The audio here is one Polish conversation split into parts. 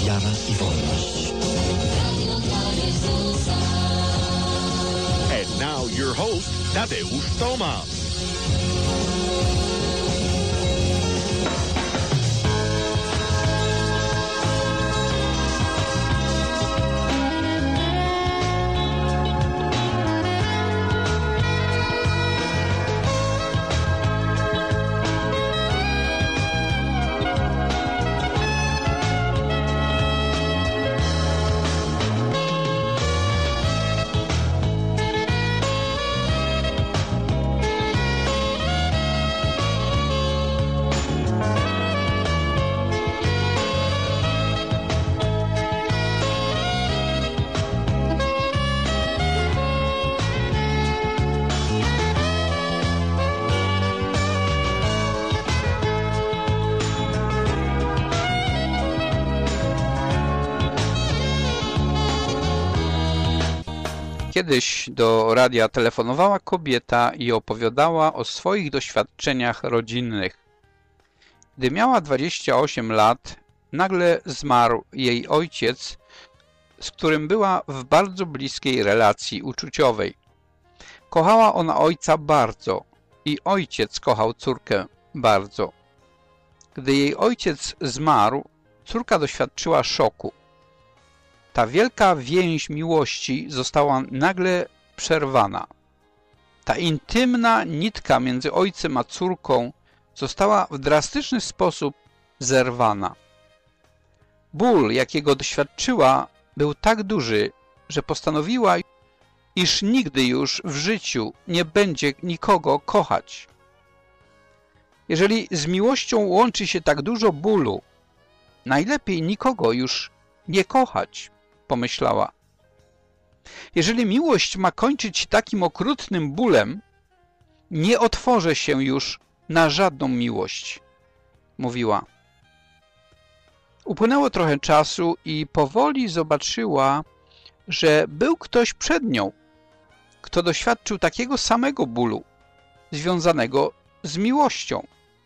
wiara i wolność. And now your host, Tadeusz Tomasz. Kiedyś do radia telefonowała kobieta i opowiadała o swoich doświadczeniach rodzinnych. Gdy miała 28 lat, nagle zmarł jej ojciec, z którym była w bardzo bliskiej relacji uczuciowej. Kochała ona ojca bardzo i ojciec kochał córkę bardzo. Gdy jej ojciec zmarł, córka doświadczyła szoku. Ta wielka więź miłości została nagle przerwana. Ta intymna nitka między ojcem a córką została w drastyczny sposób zerwana. Ból, jakiego doświadczyła, był tak duży, że postanowiła, iż nigdy już w życiu nie będzie nikogo kochać. Jeżeli z miłością łączy się tak dużo bólu, najlepiej nikogo już nie kochać, pomyślała. Jeżeli miłość ma kończyć takim okrutnym bólem, nie otworzę się już na żadną miłość, mówiła. Upłynęło trochę czasu i powoli zobaczyła, że był ktoś przed nią, kto doświadczył takiego samego bólu, związanego z miłością.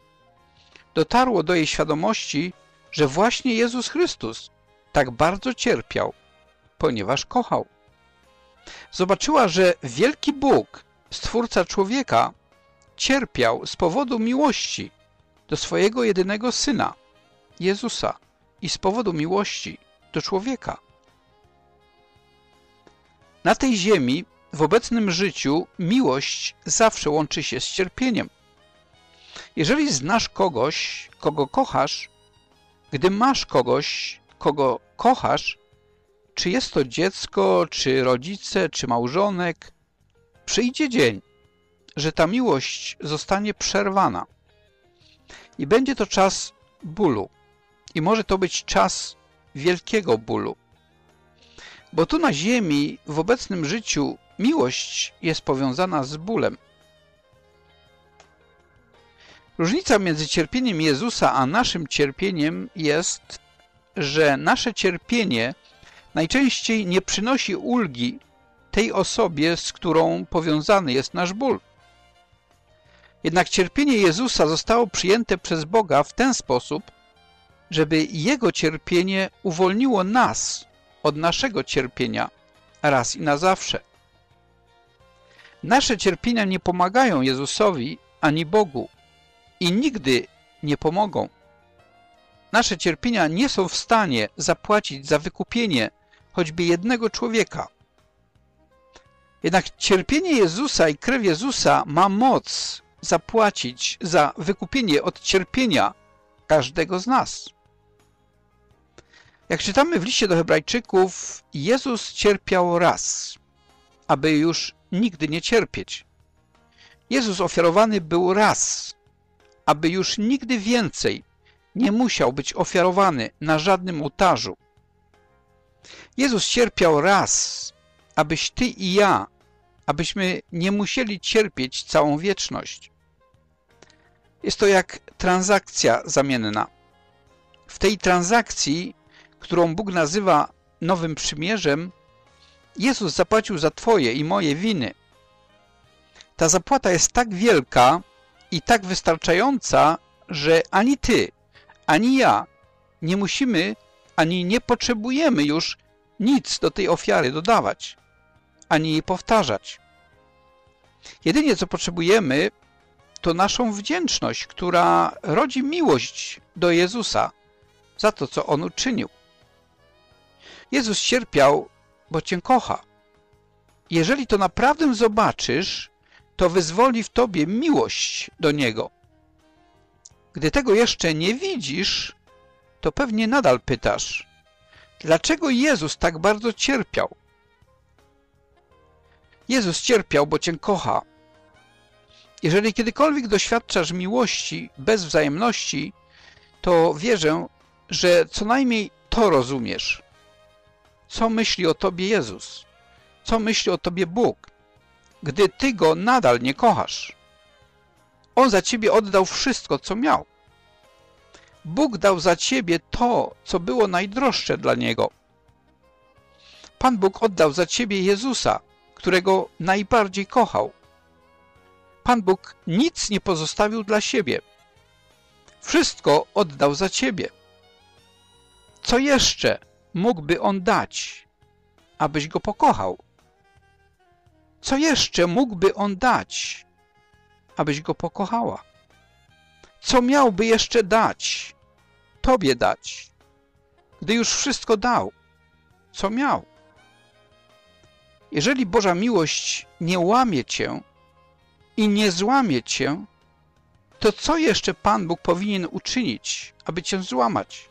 Dotarło do jej świadomości, że właśnie Jezus Chrystus tak bardzo cierpiał, ponieważ kochał. Zobaczyła, że wielki Bóg, Stwórca człowieka, cierpiał z powodu miłości do swojego jedynego Syna, Jezusa, i z powodu miłości do człowieka. Na tej ziemi, w obecnym życiu, miłość zawsze łączy się z cierpieniem. Jeżeli znasz kogoś, kogo kochasz, gdy masz kogoś, kogo kochasz, czy jest to dziecko, czy rodzice, czy małżonek, przyjdzie dzień, że ta miłość zostanie przerwana. I będzie to czas bólu. I może to być czas wielkiego bólu. Bo tu na ziemi, w obecnym życiu, miłość jest powiązana z bólem. Różnica między cierpieniem Jezusa a naszym cierpieniem jest, że nasze cierpienie najczęściej nie przynosi ulgi tej osobie, z którą powiązany jest nasz ból. Jednak cierpienie Jezusa zostało przyjęte przez Boga w ten sposób, żeby Jego cierpienie uwolniło nas od naszego cierpienia raz i na zawsze. Nasze cierpienia nie pomagają Jezusowi ani Bogu i nigdy nie pomogą. Nasze cierpienia nie są w stanie zapłacić za wykupienie choćby jednego człowieka. Jednak cierpienie Jezusa i krew Jezusa ma moc zapłacić za wykupienie od cierpienia każdego z nas. Jak czytamy w liście do Hebrajczyków, Jezus cierpiał raz, aby już nigdy nie cierpieć. Jezus ofiarowany był raz, aby już nigdy więcej nie musiał być ofiarowany na żadnym ołtarzu. Jezus cierpiał raz, abyś ty i ja, abyśmy nie musieli cierpieć całą wieczność. Jest to jak transakcja zamienna. W tej transakcji, którą Bóg nazywa Nowym Przymierzem, Jezus zapłacił za twoje i moje winy. Ta zapłata jest tak wielka i tak wystarczająca, że ani ty, ani ja nie musimy ani nie potrzebujemy już nic do tej ofiary dodawać, ani jej powtarzać. Jedynie co potrzebujemy, to naszą wdzięczność, która rodzi miłość do Jezusa za to, co On uczynił. Jezus cierpiał, bo Cię kocha. Jeżeli to naprawdę zobaczysz, to wyzwoli w Tobie miłość do Niego. Gdy tego jeszcze nie widzisz, to pewnie nadal pytasz, dlaczego Jezus tak bardzo cierpiał? Jezus cierpiał, bo Cię kocha. Jeżeli kiedykolwiek doświadczasz miłości bez wzajemności, to wierzę, że co najmniej to rozumiesz. Co myśli o Tobie Jezus? Co myśli o Tobie Bóg, gdy Ty Go nadal nie kochasz? On za Ciebie oddał wszystko, co miał. Bóg dał za Ciebie to, co było najdroższe dla Niego. Pan Bóg oddał za Ciebie Jezusa, którego najbardziej kochał. Pan Bóg nic nie pozostawił dla siebie. Wszystko oddał za Ciebie. Co jeszcze mógłby On dać, abyś Go pokochał? Co jeszcze mógłby On dać, abyś Go pokochała? Co miałby jeszcze dać, Tobie dać, gdy już wszystko dał, co miał? Jeżeli Boża miłość nie łamie Cię i nie złamie Cię, to co jeszcze Pan Bóg powinien uczynić, aby Cię złamać?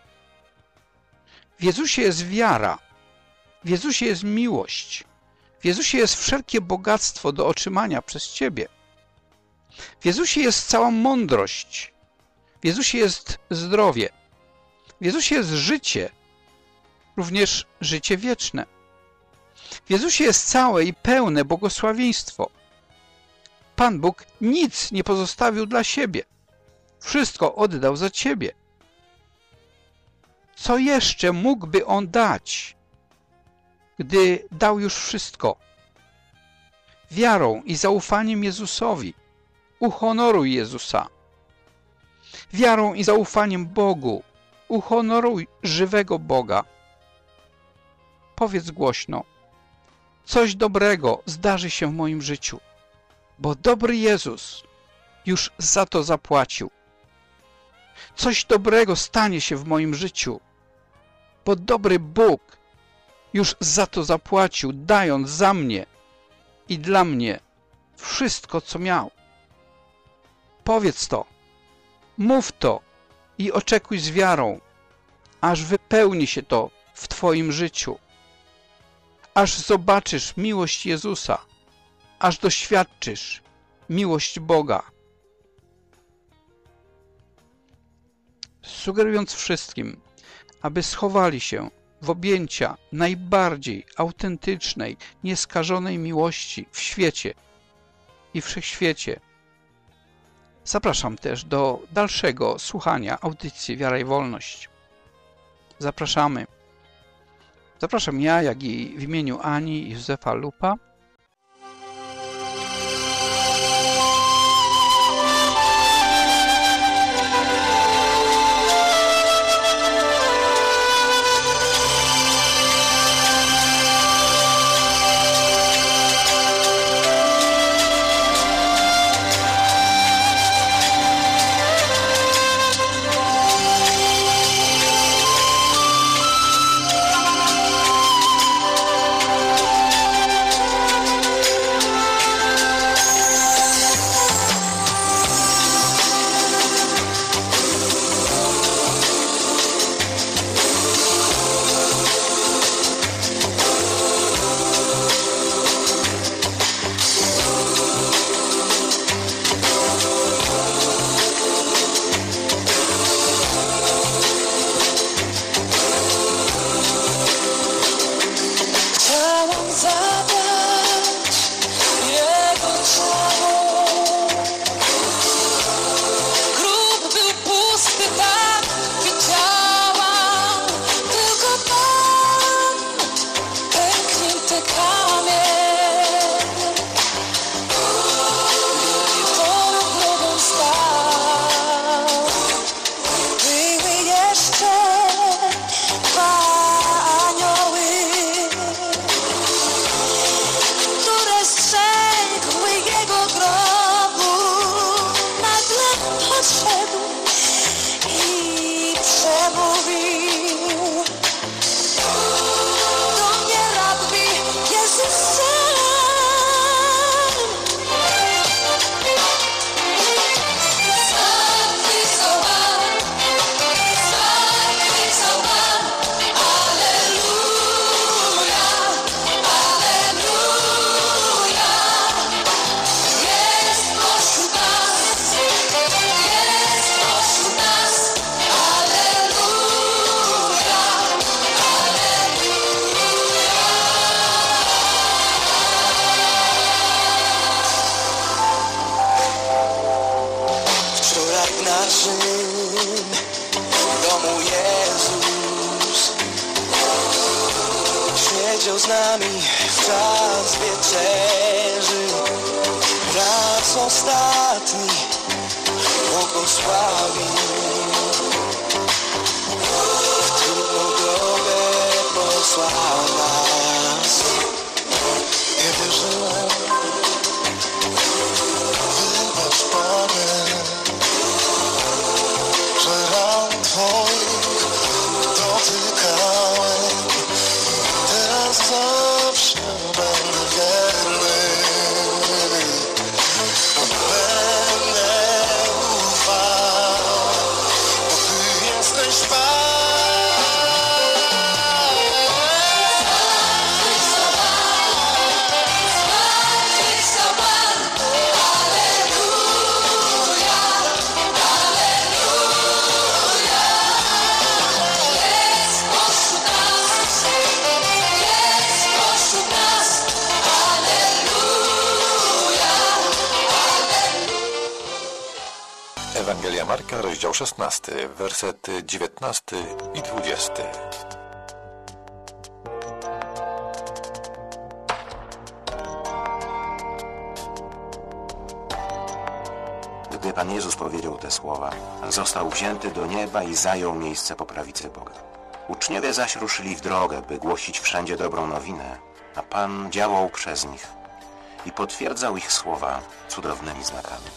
W Jezusie jest wiara, w Jezusie jest miłość, w Jezusie jest wszelkie bogactwo do otrzymania przez Ciebie. W Jezusie jest cała mądrość, w Jezusie jest zdrowie, w Jezusie jest życie, również życie wieczne. W Jezusie jest całe i pełne błogosławieństwo. Pan Bóg nic nie pozostawił dla siebie. Wszystko oddał za Ciebie. Co jeszcze mógłby On dać, gdy dał już wszystko? Wiarą i zaufaniem Jezusowi uhonoruj Jezusa. Wiarą i zaufaniem Bogu uhonoruj żywego Boga. Powiedz głośno: coś dobrego zdarzy się w moim życiu, bo dobry Jezus już za to zapłacił. Coś dobrego stanie się w moim życiu, bo dobry Bóg już za to zapłacił, dając za mnie i dla mnie wszystko, co miał. Powiedz to, mów to i oczekuj z wiarą, aż wypełni się to w Twoim życiu, aż zobaczysz miłość Jezusa, aż doświadczysz miłość Boga. Sugerując wszystkim, aby schowali się w objęcia najbardziej autentycznej, nieskażonej miłości w świecie i wszechświecie. Zapraszam też do dalszego słuchania audycji Wiara i Wolność. Zapraszamy. Zapraszam ja, jak i w imieniu Ani i Józefa Lupa. siedział z nami w czas wieczerzy. Raz ostatni błogosławił. W trudną drogę posłał nas. Nie wierzyłem, wybacz Panie, że ran Twoich dotykałem. Teraz zawsze będę wierny. Będę ufał, bo Ty jesteś Pan. Ewangelia Marka, rozdział 16, wersety 19 i 20. Gdy Pan Jezus powiedział te słowa, został wzięty do nieba i zajął miejsce po prawicy Boga. Uczniowie zaś ruszyli w drogę, by głosić wszędzie dobrą nowinę, a Pan działał przez nich i potwierdzał ich słowa cudownymi znakami.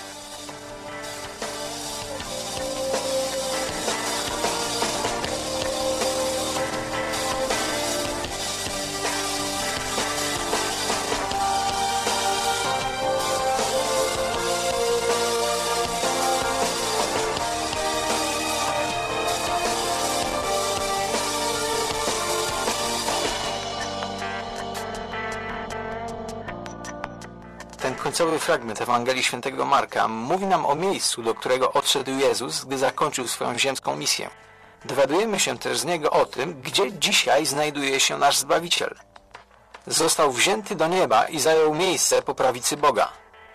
Ten końcowy fragment Ewangelii Świętego Marka mówi nam o miejscu, do którego odszedł Jezus, gdy zakończył swoją ziemską misję. Dowiadujemy się też z niego o tym, gdzie dzisiaj znajduje się nasz Zbawiciel. Został wzięty do nieba i zajął miejsce po prawicy Boga.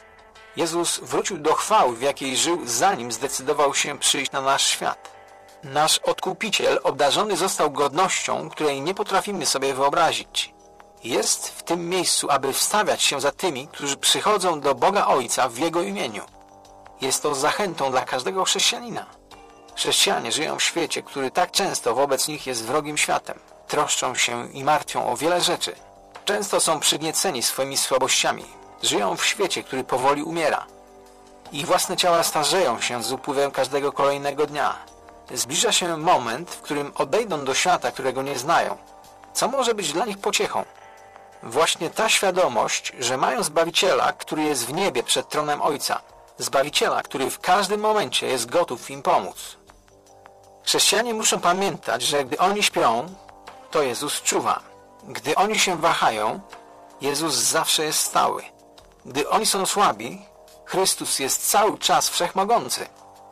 Jezus wrócił do chwały, w jakiej żył, zanim zdecydował się przyjść na nasz świat. Nasz Odkupiciel obdarzony został godnością, której nie potrafimy sobie wyobrazić. Jest w tym miejscu, aby wstawiać się za tymi, którzy przychodzą do Boga Ojca w Jego imieniu. Jest to zachętą dla każdego chrześcijanina. Chrześcijanie żyją w świecie, który tak często wobec nich jest wrogim światem. Troszczą się i martwią o wiele rzeczy. Często są przygnieceni swoimi słabościami. Żyją w świecie, który powoli umiera. Ich własne ciała starzeją się z upływem każdego kolejnego dnia. Zbliża się moment, w którym odejdą do świata, którego nie znają. Co może być dla nich pociechą? Właśnie ta świadomość, że mają Zbawiciela, który jest w niebie przed tronem Ojca. Zbawiciela, który w każdym momencie jest gotów im pomóc. Chrześcijanie muszą pamiętać, że gdy oni śpią, to Jezus czuwa. Gdy oni się wahają, Jezus zawsze jest stały. Gdy oni są słabi, Chrystus jest cały czas wszechmogący.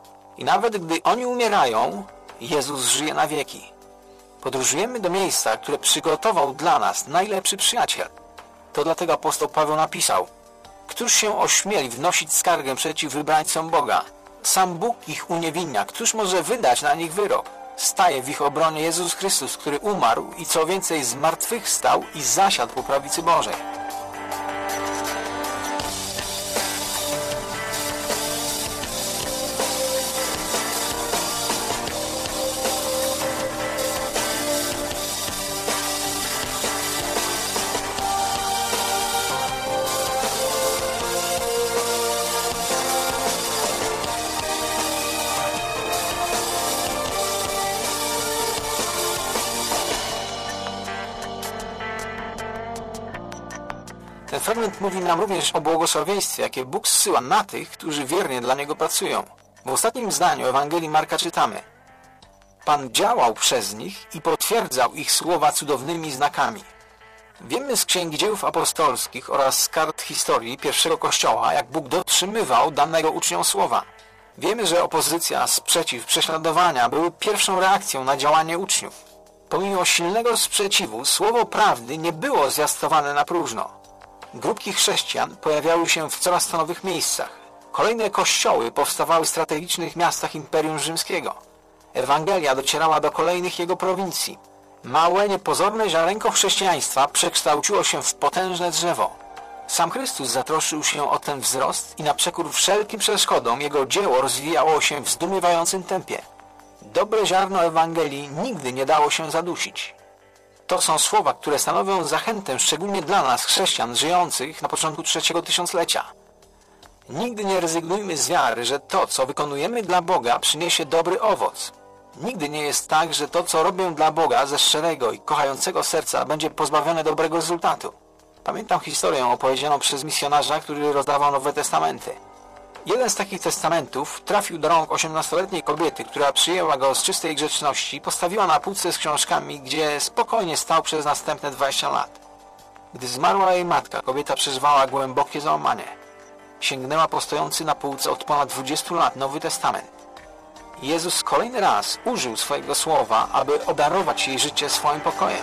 I nawet gdy oni umierają, Jezus żyje na wieki. Podróżujemy do miejsca, które przygotował dla nas najlepszy przyjaciel. To dlatego apostoł Paweł napisał: Któż się ośmieli wnosić skargę przeciw wybrańcom Boga? Sam Bóg ich uniewinnia. Któż może wydać na nich wyrok? Staje w ich obronie Jezus Chrystus, który umarł i co więcej zmartwychwstał i zasiadł po prawicy Bożej. Ten fragment mówi nam również o błogosławieństwie, jakie Bóg zsyła na tych, którzy wiernie dla Niego pracują. W ostatnim zdaniu Ewangelii Marka czytamy: Pan działał przez nich i potwierdzał ich słowa cudownymi znakami. Wiemy z Księgi Dziejów Apostolskich oraz z kart historii pierwszego Kościoła, jak Bóg dotrzymywał danego uczniom słowa. Wiemy, że opozycja, sprzeciw, prześladowania były pierwszą reakcją na działanie uczniów. Pomimo silnego sprzeciwu, słowo prawdy nie było zwiastowane na próżno. Grupki chrześcijan pojawiały się w coraz to nowych miejscach. Kolejne kościoły powstawały w strategicznych miastach Imperium Rzymskiego. Ewangelia docierała do kolejnych jego prowincji. Małe, niepozorne ziarenko chrześcijaństwa przekształciło się w potężne drzewo. Sam Chrystus zatroszczył się o ten wzrost i na przekór wszelkim przeszkodom Jego dzieło rozwijało się w zdumiewającym tempie. Dobre ziarno Ewangelii nigdy nie dało się zadusić. To są słowa, które stanowią zachętę szczególnie dla nas, chrześcijan żyjących na początku trzeciego tysiąclecia. Nigdy nie rezygnujmy z wiary, że to, co wykonujemy dla Boga, przyniesie dobry owoc. Nigdy nie jest tak, że to, co robię dla Boga ze szczerego i kochającego serca, będzie pozbawione dobrego rezultatu. Pamiętam historię opowiedzianą przez misjonarza, który rozdawał Nowe Testamenty. Jeden z takich testamentów trafił do rąk 18-letniej kobiety, która przyjęła go z czystej grzeczności i postawiła na półce z książkami, gdzie spokojnie stał przez następne 20 lat. Gdy zmarła jej matka, kobieta przeżywała głębokie załamanie. Sięgnęła po stojący na półce od ponad 20 lat Nowy Testament. Jezus kolejny raz użył swojego słowa, aby obdarować jej życie swoim pokojem.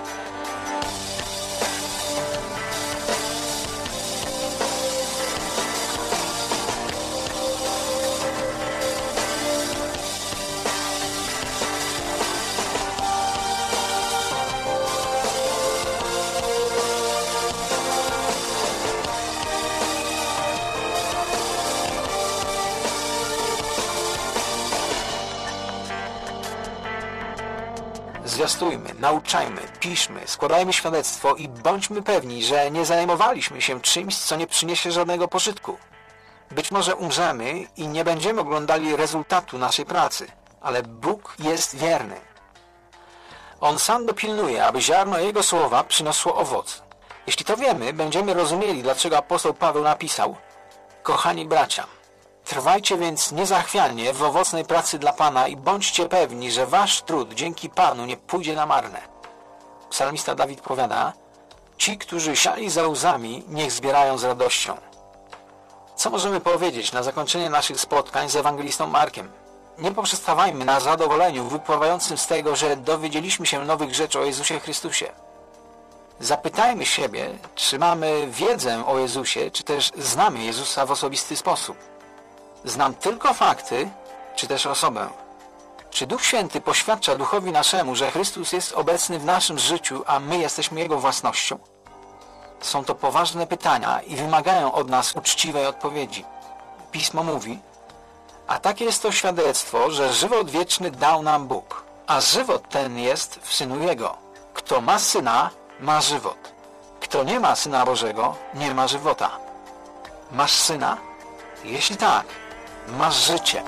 Zwiastujmy, nauczajmy, piszmy, składajmy świadectwo i bądźmy pewni, że nie zajmowaliśmy się czymś, co nie przyniesie żadnego pożytku. Być może umrzemy i nie będziemy oglądali rezultatu naszej pracy, ale Bóg jest wierny. On sam dopilnuje, aby ziarno Jego słowa przyniosło owoc. Jeśli to wiemy, będziemy rozumieli, dlaczego apostoł Paweł napisał: Kochani bracia, trwajcie więc niezachwianie w owocnej pracy dla Pana i bądźcie pewni, że wasz trud dzięki Panu nie pójdzie na marne. Psalmista Dawid powiada: Ci, którzy siali za łzami, niech zbierają z radością. Co możemy powiedzieć na zakończenie naszych spotkań z ewangelistą Markiem? Nie poprzestawajmy na zadowoleniu wypływającym z tego, że dowiedzieliśmy się nowych rzeczy o Jezusie Chrystusie. Zapytajmy siebie, czy mamy wiedzę o Jezusie, czy też znamy Jezusa w osobisty sposób. Znam tylko fakty, czy też osobę? Czy Duch Święty poświadcza duchowi naszemu, że Chrystus jest obecny w naszym życiu, a my jesteśmy Jego własnością? Są to poważne pytania i wymagają od nas uczciwej odpowiedzi. Pismo mówi: a takie jest to świadectwo, że żywot wieczny dał nam Bóg, a żywot ten jest w Synu Jego. Kto ma Syna, ma żywot. Kto nie ma Syna Bożego, nie ma żywota. Masz Syna? Jeśli tak, masz życie.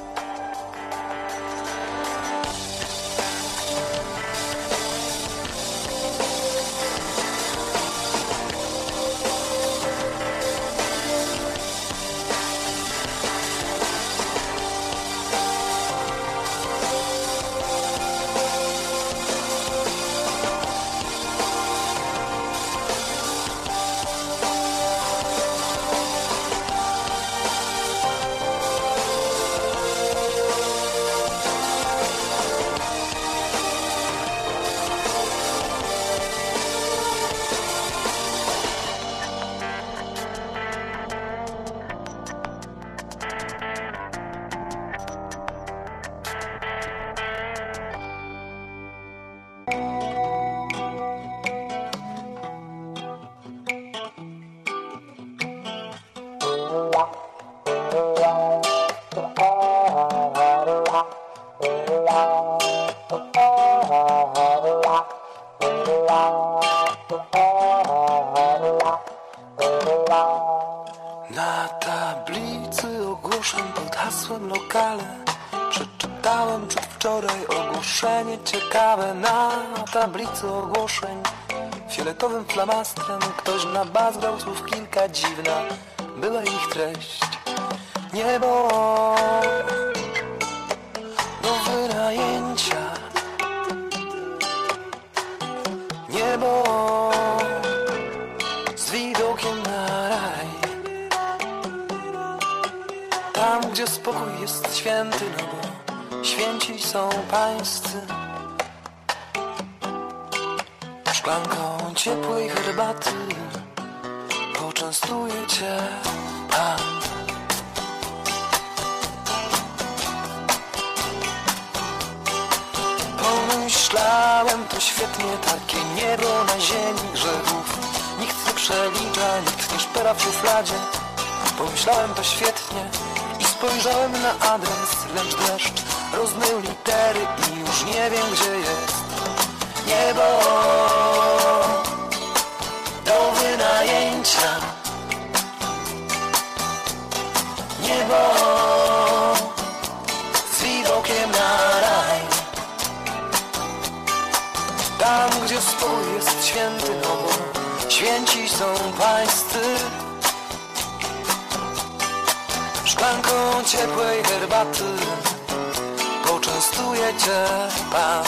Na tablicy ogłoszeń pod hasłem lokale przeczytałem przedwczoraj ogłoszenie ciekawe. Na tablicy ogłoszeń fioletowym flamastrem ktoś nabazgrał słów kilka. Dziwna była ich treść. Niebo do wynajęcia, niebo z widokiem na raj. Tam, gdzie spokój jest święty, no bo święci są pańscy. Szklanką ciepłej herbaty poczęstuje cię Pan. Pomyślałem, to świetnie, takie niebo na ziemi grzechów. Nikt nie przelicza, nikt nie szpera w szufladzie. Pomyślałem, to świetnie i spojrzałem na adres, lecz deszcz rozmył litery i już nie wiem, gdzie jest niebo do wynajęcia. Niebo z widokiem na raj. Tam, gdzie spokój jest święty, no bo święci są pańscy. Szklanką ciepłej herbaty poczęstuje cię Pan.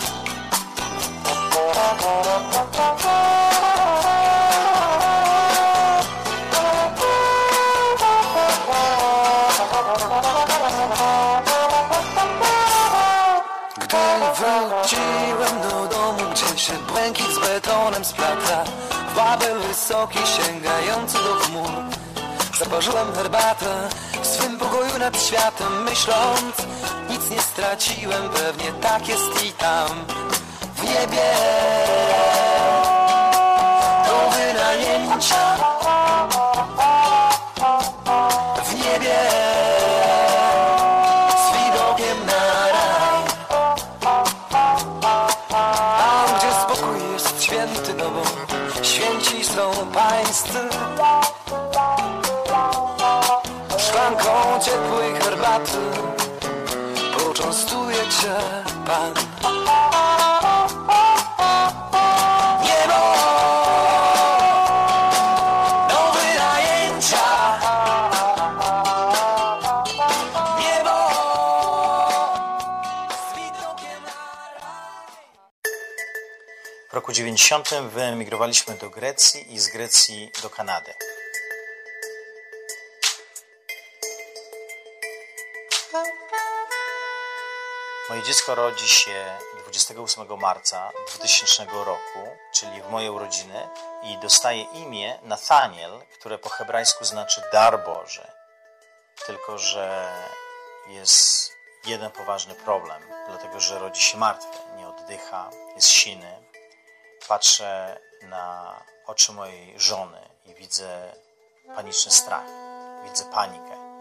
Gdy wróciłem do domu, gdzie się błękit z betonem splata, w Babel wysoki sięgający do chmur, zaparzyłem herbatę w swym pokoju nad światem, myśląc, nic nie straciłem, pewnie tak jest i tam w niebie do wynajęcia. W niebie z widokiem na raj. Tam, gdzie spokój jest święty, no bo święci są pańscy. Szklanką ciepłej herbaty poczęstuje cię Pan. Niebo do wynajęcia. Niebo z widokiem na raj. W roku 90 wyemigrowaliśmy do Grecji i z Grecji do Kanady. Moje dziecko rodzi się 28 marca 2000 roku, czyli w moje urodziny, i dostaje imię Nathaniel, które po hebrajsku znaczy dar Boży. Tylko że jest jeden poważny problem, dlatego że rodzi się martwy, nie oddycha, jest siny. Patrzę na oczy mojej żony i widzę paniczny strach, widzę panikę.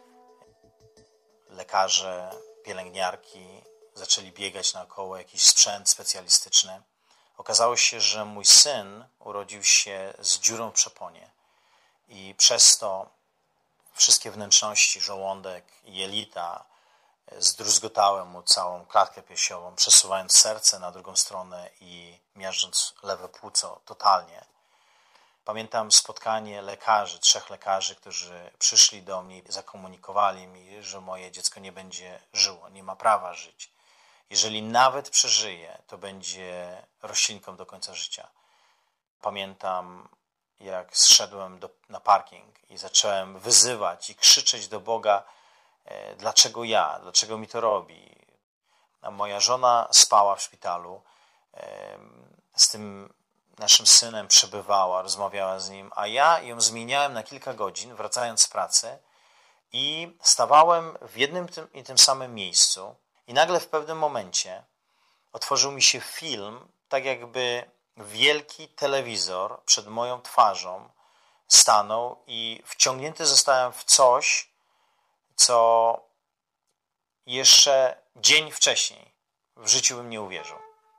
Lekarze, pielęgniarki zaczęli biegać naokoło, jakiś sprzęt specjalistyczny. Okazało się, że mój syn urodził się z dziurą w przeponie i przez to wszystkie wnętrzności, żołądek i jelita zdruzgotały mu całą klatkę piersiową, przesuwając serce na drugą stronę i miażdżąc lewe płuco totalnie. Pamiętam spotkanie lekarzy, 3 lekarzy, którzy przyszli do mnie i zakomunikowali mi, że moje dziecko nie będzie żyło, nie ma prawa żyć. Jeżeli nawet przeżyje, to będzie roślinką do końca życia. Pamiętam, jak zszedłem na parking i zacząłem wyzywać i krzyczeć do Boga, dlaczego ja, dlaczego mi to robi. A moja żona spała w szpitalu, z tym naszym synem przebywała, rozmawiała z nim, a ja ją zmieniałem na kilka godzin, wracając z pracy, i stawałem w jednym i tym samym miejscu i nagle w pewnym momencie otworzył mi się film, tak jakby wielki telewizor przed moją twarzą stanął i wciągnięty zostałem w coś, co jeszcze dzień wcześniej w życiu bym nie uwierzył.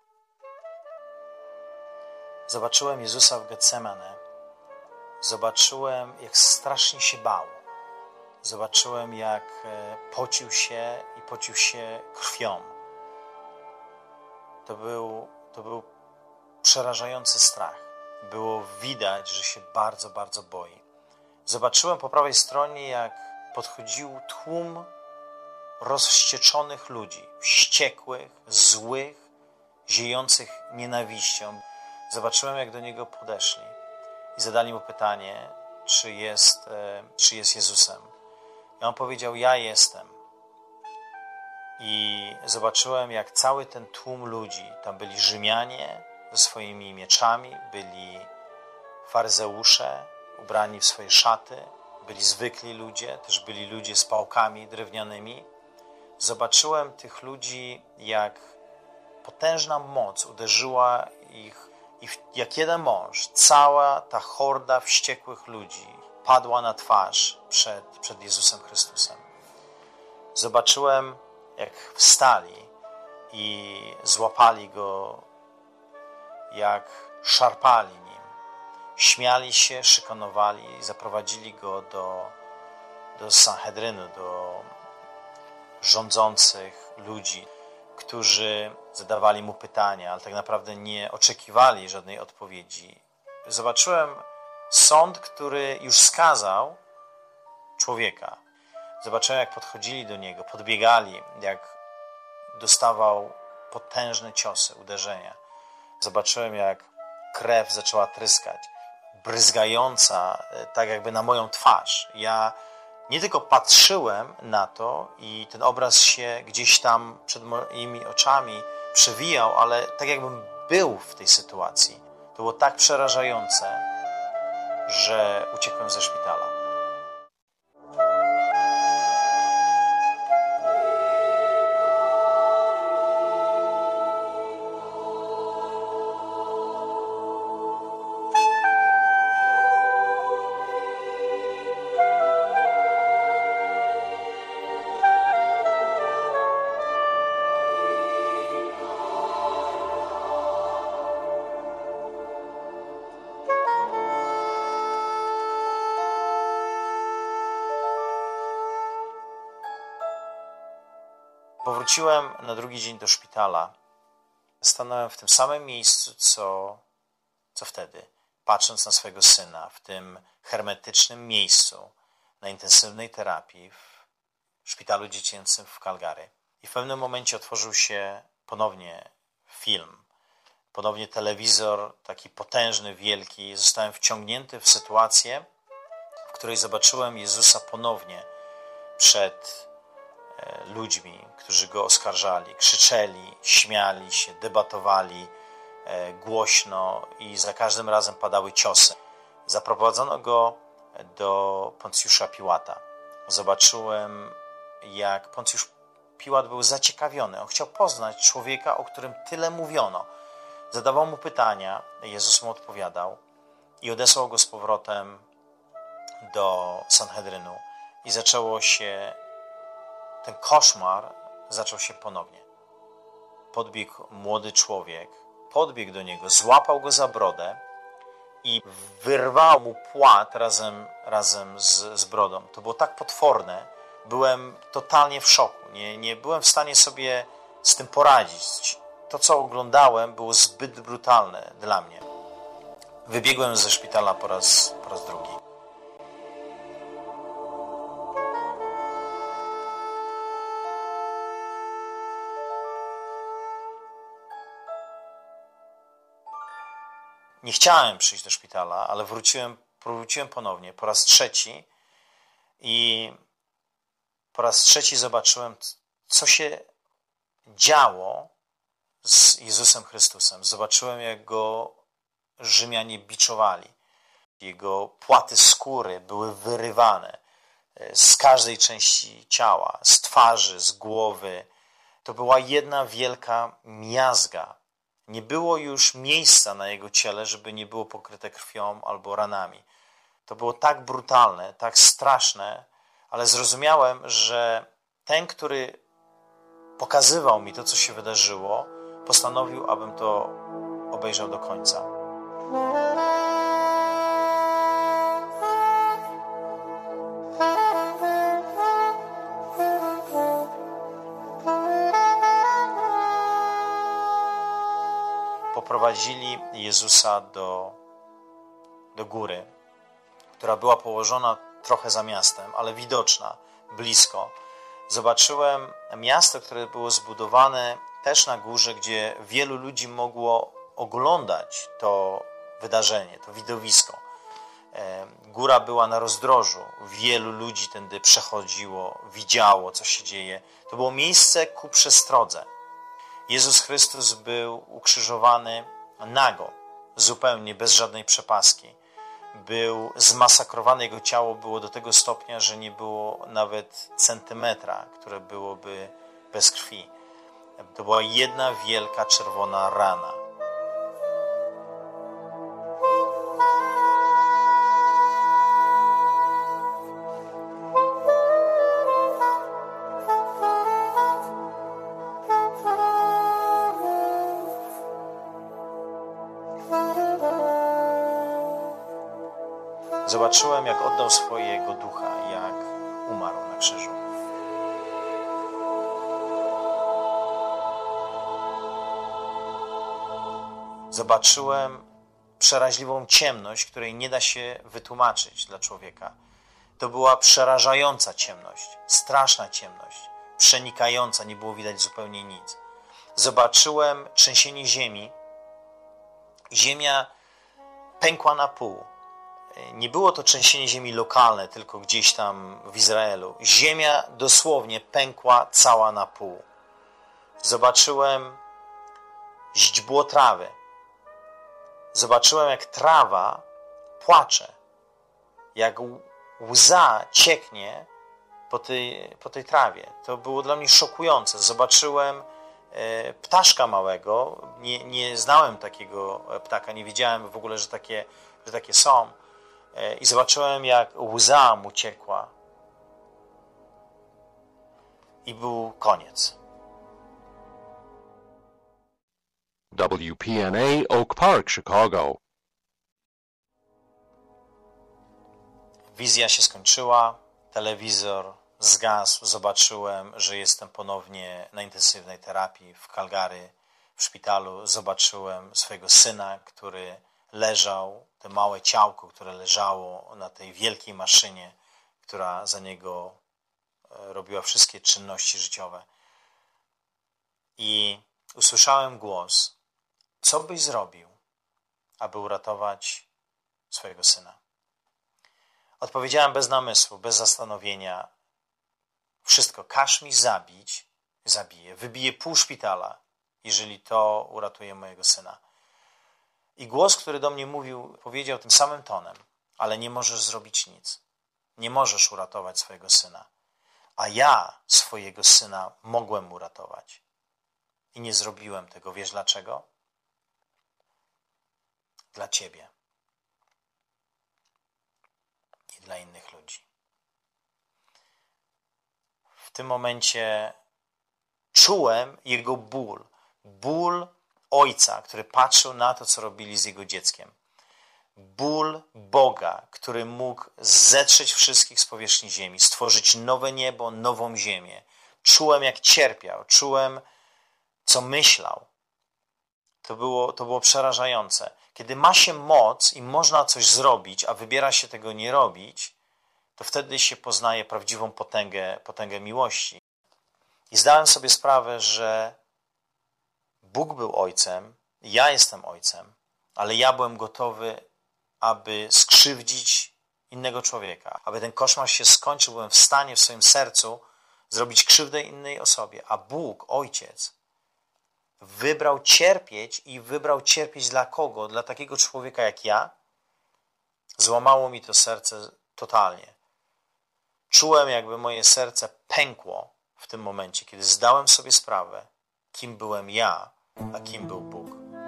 Zobaczyłem Jezusa w Getsemane. Zobaczyłem, jak strasznie się bał. Zobaczyłem, jak pocił się krwią. To był przerażający strach. Było widać, że się bardzo, bardzo boi. Zobaczyłem po prawej stronie, jak podchodził tłum rozwścieczonych ludzi, wściekłych, złych, ziejących nienawiścią. Zobaczyłem, jak do niego podeszli i zadali mu pytanie, czy jest Jezusem. I on powiedział, ja jestem. I zobaczyłem, jak cały ten tłum ludzi, tam byli Rzymianie ze swoimi mieczami, byli faryzeusze ubrani w swoje szaty, byli zwykli ludzie, też byli ludzie z pałkami drewnianymi. Zobaczyłem tych ludzi, jak potężna moc uderzyła ich i jak jeden mąż, cała ta horda wściekłych ludzi padła na twarz przed Jezusem Chrystusem. Zobaczyłem, jak wstali i złapali Go, jak szarpali Nim. Śmiali się, szykanowali i zaprowadzili Go do Sanhedrynu, do rządzących ludzi, którzy zadawali Mu pytania, ale tak naprawdę nie oczekiwali żadnej odpowiedzi. Zobaczyłem sąd, który już skazał człowieka. Zobaczyłem, jak podchodzili do Niego, podbiegali, jak dostawał potężne ciosy, uderzenia. Zobaczyłem, jak krew zaczęła tryskać, bryzgająca tak jakby na moją twarz. Ja nie tylko patrzyłem na to i ten obraz się gdzieś tam przed moimi oczami przewijał, ale tak jakbym był w tej sytuacji. To było tak przerażające, że uciekłem ze szpitala. Powróciłem na drugi dzień do szpitala. Stanąłem w tym samym miejscu, co wtedy, patrząc na swojego syna, w tym hermetycznym miejscu na intensywnej terapii w szpitalu dziecięcym w Calgary. I w pewnym momencie otworzył się ponownie film, ponownie telewizor, taki potężny, wielki. Zostałem wciągnięty w sytuację, w której zobaczyłem Jezusa ponownie przed ludźmi, którzy Go oskarżali, krzyczeli, śmiali się, debatowali głośno i za każdym razem padały ciosy. Zaprowadzono Go do Poncjusza Piłata. Zobaczyłem, jak Poncjusz Piłat był zaciekawiony. On chciał poznać człowieka, o którym tyle mówiono. Zadawał mu pytania, Jezus mu odpowiadał i odesłał Go z powrotem do Sanhedrynu i ten koszmar zaczął się ponownie. Podbiegł młody człowiek, podbiegł do niego, złapał go za brodę i wyrwał mu płat razem z brodą. To było tak potworne, byłem totalnie w szoku. Nie byłem w stanie sobie z tym poradzić. To, co oglądałem, było zbyt brutalne dla mnie. Wybiegłem ze szpitala po raz drugi. Nie chciałem przyjść do szpitala, ale wróciłem ponownie, po raz trzeci i po raz trzeci zobaczyłem, co się działo z Jezusem Chrystusem. Zobaczyłem, jak Go Rzymianie biczowali. Jego płaty skóry były wyrywane z każdej części ciała, z twarzy, z głowy. To była jedna wielka miazga. Nie było już miejsca na Jego ciele, żeby nie było pokryte krwią albo ranami. To było tak brutalne, tak straszne, ale zrozumiałem, że ten, który pokazywał mi to, co się wydarzyło, postanowił, abym to obejrzał do końca. Poprowadzili Jezusa do góry, która była położona trochę za miastem, ale widoczna, blisko. Zobaczyłem miasto, które było zbudowane też na górze, gdzie wielu ludzi mogło oglądać to wydarzenie, to widowisko. Góra była na rozdrożu, wielu ludzi tędy przechodziło, widziało, co się dzieje. To było miejsce ku przestrodze. Jezus Chrystus był ukrzyżowany nago, zupełnie bez żadnej przepaski. Był zmasakrowany, Jego ciało było do tego stopnia, że nie było nawet centymetra, które byłoby bez krwi. To była jedna wielka czerwona rana. Zobaczyłem, jak oddał swojego ducha, jak umarł na krzyżu. Zobaczyłem przeraźliwą ciemność, której nie da się wytłumaczyć dla człowieka. To była przerażająca ciemność, straszna ciemność, przenikająca, nie było widać zupełnie nic. Zobaczyłem trzęsienie ziemi. Ziemia pękła na pół. Nie było to trzęsienie ziemi lokalne, tylko gdzieś tam w Izraelu. Ziemia dosłownie pękła cała na pół. Zobaczyłem źdźbło trawy. Zobaczyłem, jak trawa płacze, jak łza cieknie po tej trawie. To było dla mnie szokujące. Zobaczyłem ptaszka małego. Nie znałem takiego ptaka, nie wiedziałem w ogóle, że takie są. I zobaczyłem, jak łza mu ciekła. I był koniec. WPNA Oak Park, Chicago. Wizja się skończyła, telewizor zgasł, zobaczyłem, że jestem ponownie na intensywnej terapii w Calgary, w szpitalu. Zobaczyłem swojego syna, który leżał, to małe ciałko, które leżało na tej wielkiej maszynie, która za niego robiła wszystkie czynności życiowe. I usłyszałem głos: co byś zrobił, aby uratować swojego syna? Odpowiedziałem bez namysłu, bez zastanowienia: wszystko, każ mi zabić, zabiję, wybiję pół szpitala, jeżeli to uratuje mojego syna. I głos, który do mnie mówił, powiedział tym samym tonem: ale nie możesz zrobić nic. Nie możesz uratować swojego syna. A ja swojego syna mogłem uratować. I nie zrobiłem tego. Wiesz dlaczego? Dla ciebie. I dla innych ludzi. W tym momencie czułem jego ból. Ból ojca, który patrzył na to, co robili z jego dzieckiem. Ból Boga, który mógł zetrzeć wszystkich z powierzchni ziemi, stworzyć nowe niebo, nową ziemię. Czułem, jak cierpiał. Czułem, co myślał. To było przerażające. Kiedy ma się moc i można coś zrobić, a wybiera się tego nie robić, to wtedy się poznaje prawdziwą potęgę miłości. I zdałem sobie sprawę, że Bóg był ojcem, ja jestem ojcem, ale ja byłem gotowy, aby skrzywdzić innego człowieka. Aby ten koszmar się skończył, byłem w stanie w swoim sercu zrobić krzywdę innej osobie. A Bóg, Ojciec, wybrał cierpieć dla kogo? Dla takiego człowieka jak ja? Złamało mi to serce totalnie. Czułem, jakby moje serce pękło w tym momencie, kiedy zdałem sobie sprawę, kim byłem ja, a kim był Bóg.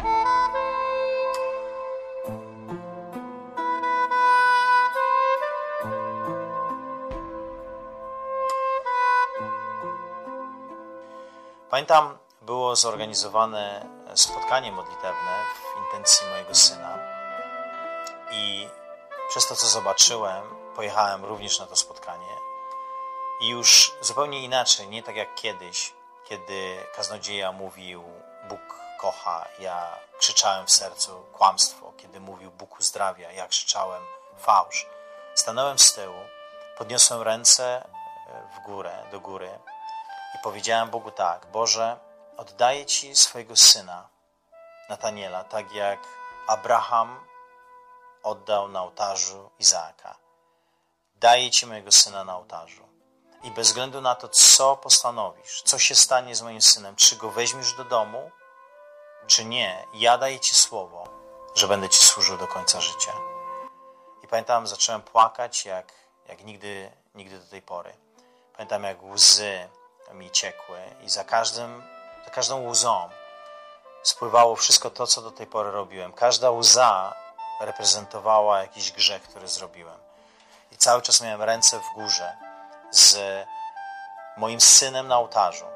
Pamiętam, było zorganizowane spotkanie modlitewne w intencji mojego syna i przez to, co zobaczyłem, pojechałem również na to spotkanie i już zupełnie inaczej, nie tak jak kiedyś, kiedy kaznodzieja mówił: Bóg kocha, ja krzyczałem w sercu kłamstwo. Kiedy mówił: Bóg uzdrawia, ja krzyczałem fałsz. Stanąłem z tyłu, podniosłem ręce do góry i powiedziałem Bogu tak: Boże, oddaję Ci swojego syna Nataniela, tak jak Abraham oddał na ołtarzu Izaaka. Daję Ci mojego syna na ołtarzu. I bez względu na to, co postanowisz, co się stanie z moim synem, czy go weźmiesz do domu, czy nie, ja daję Ci słowo, że będę Ci służył do końca życia. I pamiętam, zacząłem płakać jak nigdy do tej pory. Pamiętam, jak łzy mi ciekły i za każdym Za każdą łzą spływało wszystko to, co do tej pory robiłem. Każda łza reprezentowała jakiś grzech, który zrobiłem. I cały czas miałem ręce w górze z moim synem na ołtarzu.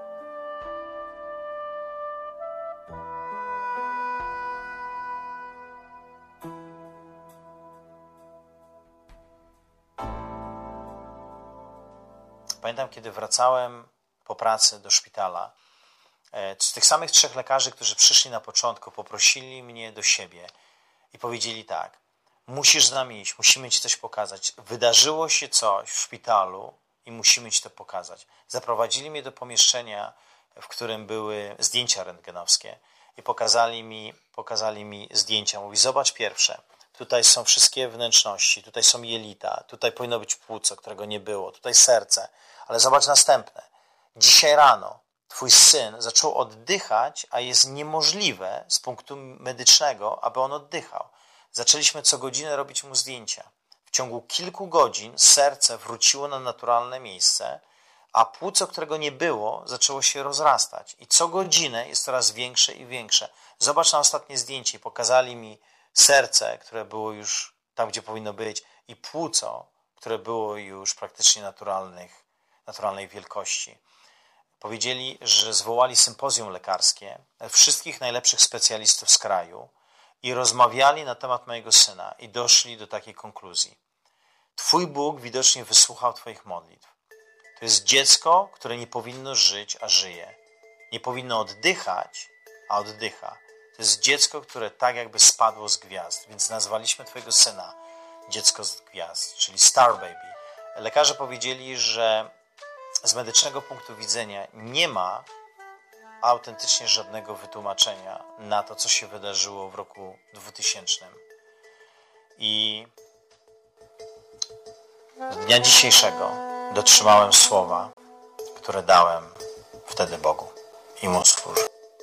Pamiętam, kiedy wracałem po pracy do szpitala, z tych samych 3 lekarzy, którzy przyszli na początku, poprosili mnie do siebie i powiedzieli tak: musisz z nami iść, musimy ci coś pokazać. Wydarzyło się coś w szpitalu i musimy ci to pokazać. Zaprowadzili mnie do pomieszczenia, w którym były zdjęcia rentgenowskie i pokazali mi zdjęcia. Mówi: zobacz pierwsze, tutaj są wszystkie wnętrzności, tutaj są jelita, tutaj powinno być płuco, którego nie było, tutaj serce. Ale zobacz następne. Dzisiaj rano twój syn zaczął oddychać, a jest niemożliwe z punktu medycznego, aby on oddychał. Zaczęliśmy co godzinę robić mu zdjęcia. W ciągu kilku godzin serce wróciło na naturalne miejsce, a płuco, którego nie było, zaczęło się rozrastać. I co godzinę jest coraz większe i większe. Zobacz na ostatnie zdjęcie. Pokazali mi serce, które było już tam, gdzie powinno być, i płuco, które było już praktycznie naturalnej wielkości. Powiedzieli, że zwołali sympozjum lekarskie wszystkich najlepszych specjalistów z kraju i rozmawiali na temat mojego syna i doszli do takiej konkluzji. Twój Bóg widocznie wysłuchał twoich modlitw. To jest dziecko, które nie powinno żyć, a żyje. Nie powinno oddychać, a oddycha. To jest dziecko, które tak jakby spadło z gwiazd, więc nazwaliśmy twojego syna dziecko z gwiazd, czyli Star Baby. Lekarze powiedzieli, że z medycznego punktu widzenia nie ma autentycznie żadnego wytłumaczenia na to, co się wydarzyło w roku 2000. I do dnia dzisiejszego dotrzymałem słowa, które dałem wtedy Bogu i Mu służę.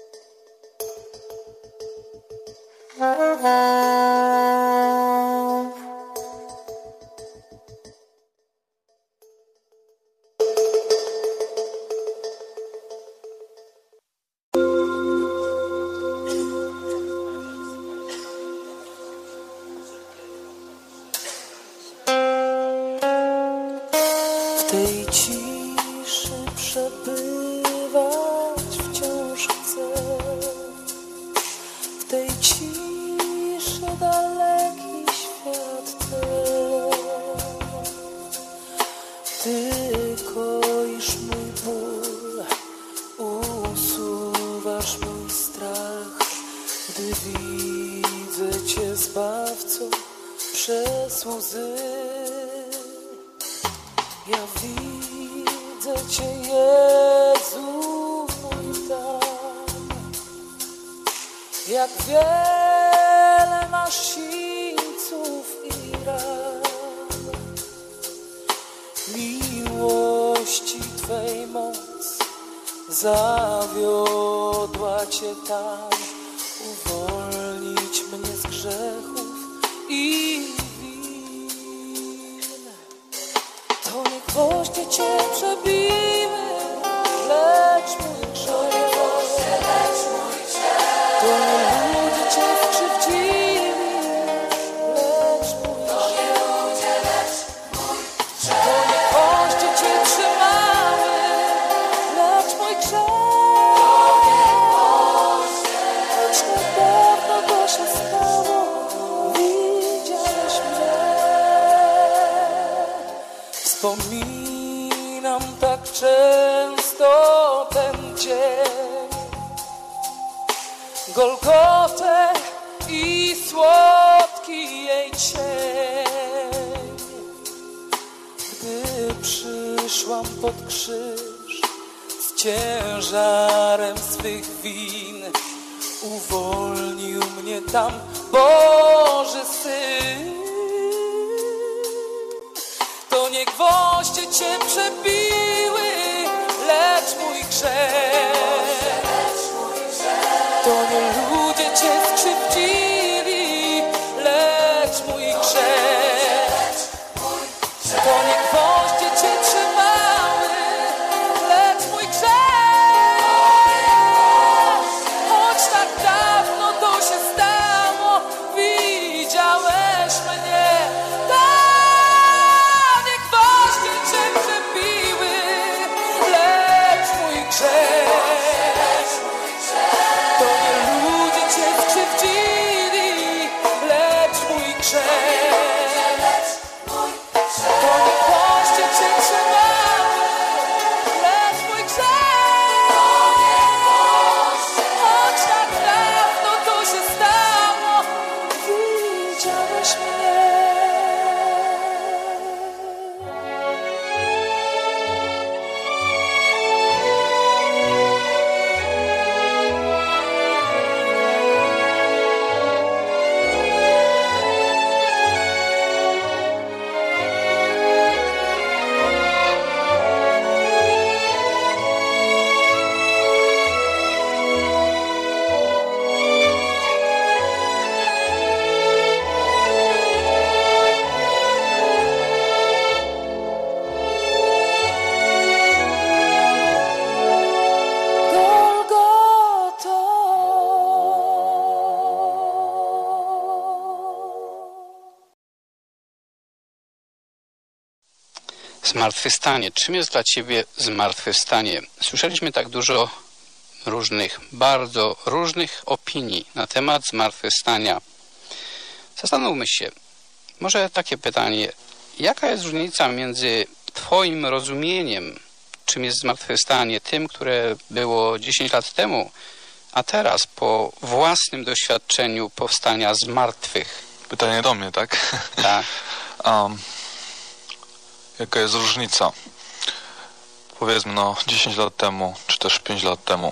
W tej ciszy przebywać wciąż chcę. W tej ciszy daleki świat ten. Ty koisz mój ból, usuwasz mój strach, gdy widzę Cię, Zbawco, przez łzy. Ja widzę Cię, Jezu mój tam, jak wiele masz sińców i ran. Miłości Twej moc zawiodła Cię tam, uwolnić mnie z grzechów i to nie gwoździe Cię przebiły, lecz mój grzech. To nie ludzie Cię skrzywdzili, lecz mój grzech. To nie gwoździe Cię trzymały, lecz mój grzech. Lecz na pewno to się stało, widziałeś mnie. Wspominam tak często ten dzień, Golgotę i słodki jej cień. Gdy przyszłam pod krzyż z ciężarem swych win, uwolnił mnie tam Boży Syn. To nie gwoździe Cię przebiły, lecz mój grzech. To nie ludzie Cię skrzywdzili, lecz mój grzech. To nie gwoździe Cię trzymały, lecz mój grzech. strzelec, to nie kości cię trzymały, lecz mój grzech. Choć tak dawno to się stało, widziałeś mnie. Zmartwychwstanie. Czym jest dla Ciebie zmartwychwstanie? Słyszeliśmy tak dużo różnych, bardzo różnych opinii na temat zmartwychwstania. Zastanówmy się. Może takie pytanie. Jaka jest różnica między Twoim rozumieniem, czym jest zmartwychwstanie, tym, które było 10 lat temu, a teraz po własnym doświadczeniu powstania z martwych? Pytanie do mnie, tak? Tak. Jaka jest różnica? Powiedzmy, 10 lat temu, czy też 5 lat temu.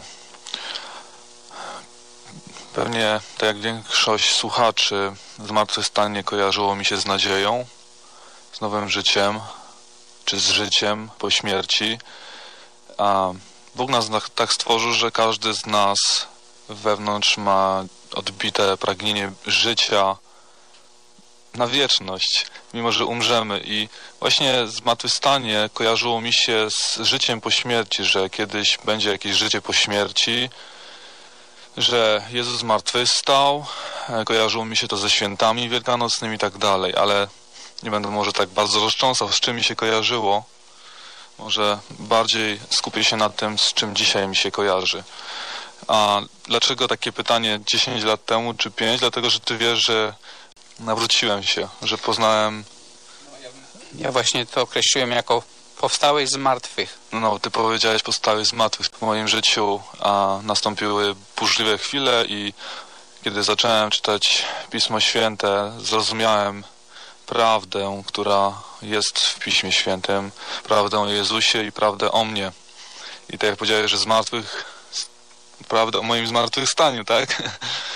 Pewnie, tak jak większość słuchaczy, zmartwychwstanie kojarzyło mi się z nadzieją, z nowym życiem, czy z życiem po śmierci. A Bóg nas tak stworzył, że każdy z nas wewnątrz ma odbite pragnienie życia na wieczność, mimo że umrzemy. I właśnie zmartwychwstanie kojarzyło mi się z życiem po śmierci, że kiedyś będzie jakieś życie po śmierci, że Jezus zmartwychwstał, kojarzyło mi się to ze świętami wielkanocnymi i tak dalej, ale nie będę może tak bardzo roztrząsał, z czym mi się kojarzyło. Może bardziej skupię się na tym, z czym dzisiaj mi się kojarzy. A dlaczego takie pytanie 10 lat temu czy 5? Dlatego, że Ty wiesz, że nawróciłem się, że poznałem... Ja właśnie to określiłem jako powstałeś z martwych. Ty powiedziałeś powstałeś z martwych. W moim życiu nastąpiły burzliwe chwile i kiedy zacząłem czytać Pismo Święte, zrozumiałem prawdę, która jest w Piśmie Świętym, prawdę o Jezusie i prawdę o mnie. I tak jak powiedziałeś, że z martwych, prawdę o moim zmartwychwstaniu, tak?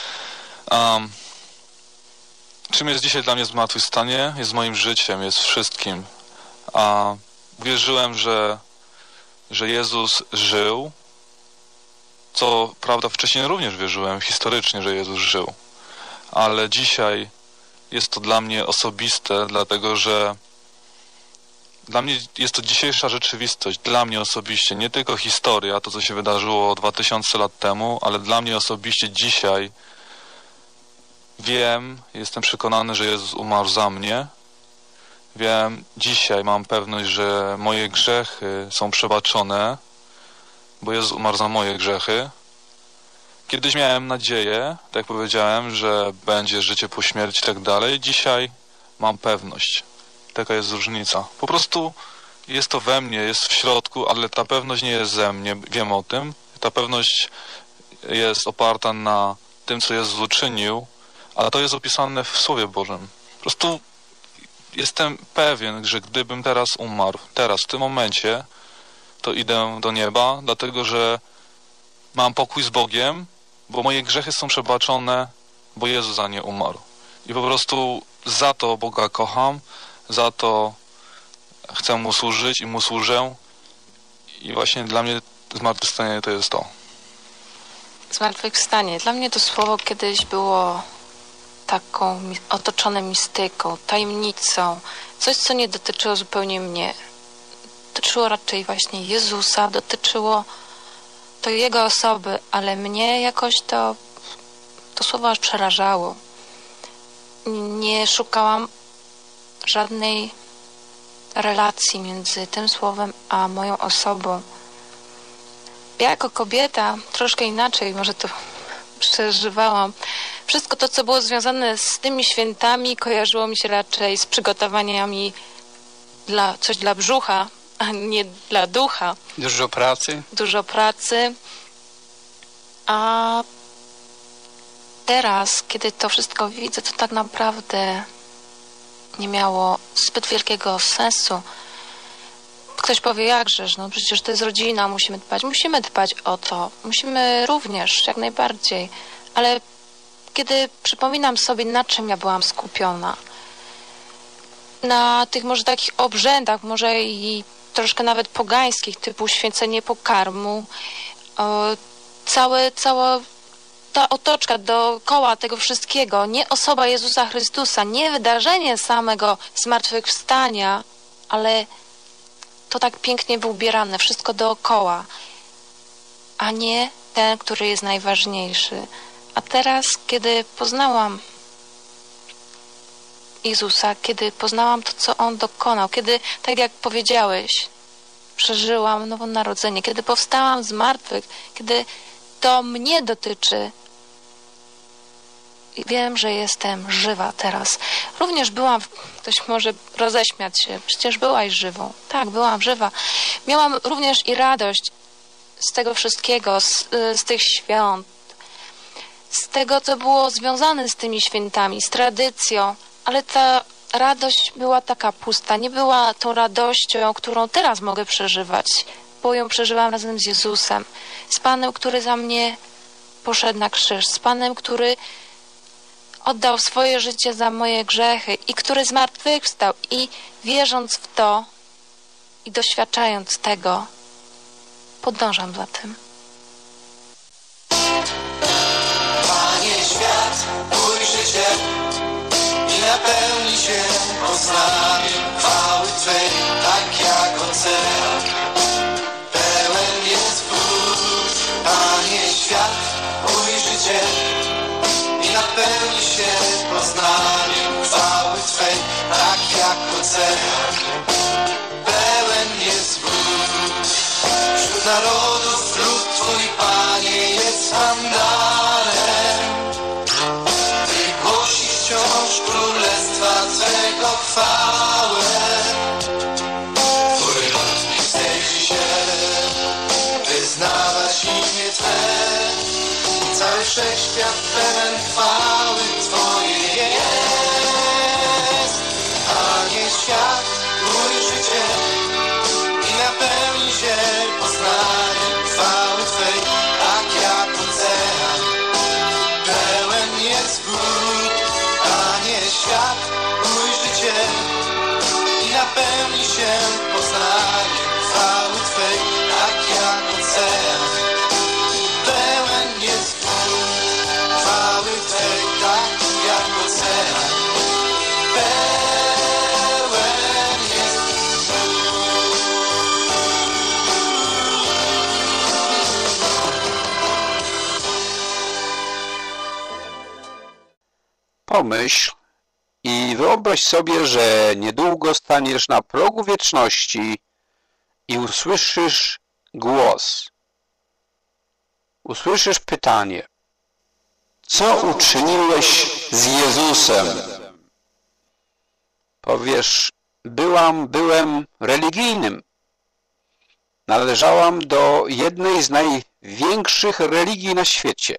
Czym jest dzisiaj dla mnie zmartwychwstanie? Jest moim życiem, jest wszystkim. Wierzyłem, że Jezus żył, co prawda wcześniej również wierzyłem historycznie, że Jezus żył. Ale dzisiaj jest to dla mnie osobiste, dlatego że dla mnie jest to dzisiejsza rzeczywistość, dla mnie osobiście, nie tylko historia, to co się wydarzyło 2000 lat temu, ale dla mnie osobiście dzisiaj wiem, jestem przekonany, że Jezus umarł za mnie. Wiem, dzisiaj mam pewność, że moje grzechy są przebaczone, bo Jezus umarł za moje grzechy. Kiedyś miałem nadzieję, tak jak powiedziałem, że będzie życie po śmierci i tak dalej. Dzisiaj mam pewność. Taka jest różnica. Po prostu jest to we mnie, jest w środku, ale ta pewność nie jest ze mnie. Wiem o tym. Ta pewność jest oparta na tym, co Jezus uczynił, ale to jest opisane w Słowie Bożym. Po prostu jestem pewien, że gdybym teraz umarł, teraz, w tym momencie, to idę do nieba, dlatego że mam pokój z Bogiem, bo moje grzechy są przebaczone, bo Jezus za nie umarł. I po prostu za to Boga kocham, za to chcę Mu służyć i Mu służę. I właśnie dla mnie zmartwychwstanie to jest to. Zmartwychwstanie. Dla mnie to słowo kiedyś było taką otoczone mistyką, tajemnicą. Coś, co nie dotyczyło zupełnie mnie. Dotyczyło raczej właśnie Jezusa, dotyczyło to Jego osoby, ale mnie jakoś to słowo aż przerażało. Nie szukałam żadnej relacji między tym słowem a moją osobą. Ja jako kobieta troszkę inaczej może to przeżywałam. Wszystko to, co było związane z tymi świętami, kojarzyło mi się raczej z przygotowaniami coś dla brzucha, a nie dla ducha. Dużo pracy. Dużo pracy. A teraz, kiedy to wszystko widzę, to tak naprawdę nie miało zbyt wielkiego sensu. Ktoś powie, jakżeż, no przecież to jest rodzina, musimy dbać. Musimy dbać o to. Musimy również, jak najbardziej. Ale kiedy przypominam sobie, na czym ja byłam skupiona, na tych może takich obrzędach, może i troszkę nawet pogańskich, typu święcenie pokarmu, cała ta otoczka dookoła tego wszystkiego, nie osoba Jezusa Chrystusa, nie wydarzenie samego zmartwychwstania, ale to tak pięknie wyubierane, wszystko dookoła, a nie ten, który jest najważniejszy. A teraz, kiedy poznałam Jezusa, kiedy poznałam to, co On dokonał, kiedy, tak jak powiedziałeś, przeżyłam nowonarodzenie, kiedy powstałam z martwych, kiedy to mnie dotyczy, i wiem, że jestem żywa teraz. Również byłam, ktoś może roześmiać się, przecież byłaś żywą. Tak, byłam żywa. Miałam również i radość z tego wszystkiego, z tych świąt, z tego, co było związane z tymi świętami, z tradycją, ale ta radość była taka pusta. Nie była tą radością, którą teraz mogę przeżywać, bo ją przeżywam razem z Jezusem, z Panem, który za mnie poszedł na krzyż, z Panem, który oddał swoje życie za moje grzechy i który zmartwychwstał, i wierząc w to i doświadczając tego, podążam za tym. Panie, świat ujrzy Cię i napełni się poznaniem chwały Twej, tak jak ocean pełen jest wód. Panie, świat ujrzy Cię i napełni się poznaniem chwały Twej, tak jak ocean pełen jest wód. Wśród narodów lud Twój, Panie, jest handlarem, by głosić wciąż królestwa Twego chwałę. Twój lud niech zejrzy się, wyznawać imię Twe. Cały wszechświat pełen chwały Twojej jest. A niech świat ujrzy Cię i napełni się poznaniem chwały Twej, tak jak ocean pełen jest wód. A niech świat ujrzy Cię i napełni się poznaniem chwały Twej, tak jak ocean pełen jest wód. Chwały Twej, tak jak ocean pełen jest Pomyśl i wyobraź sobie, że niedługo staniesz na progu wieczności i usłyszysz głos. Usłyszysz pytanie: co uczyniłeś z Jezusem? Powiesz: byłem religijnym. Należałam do jednej z największych religii na świecie.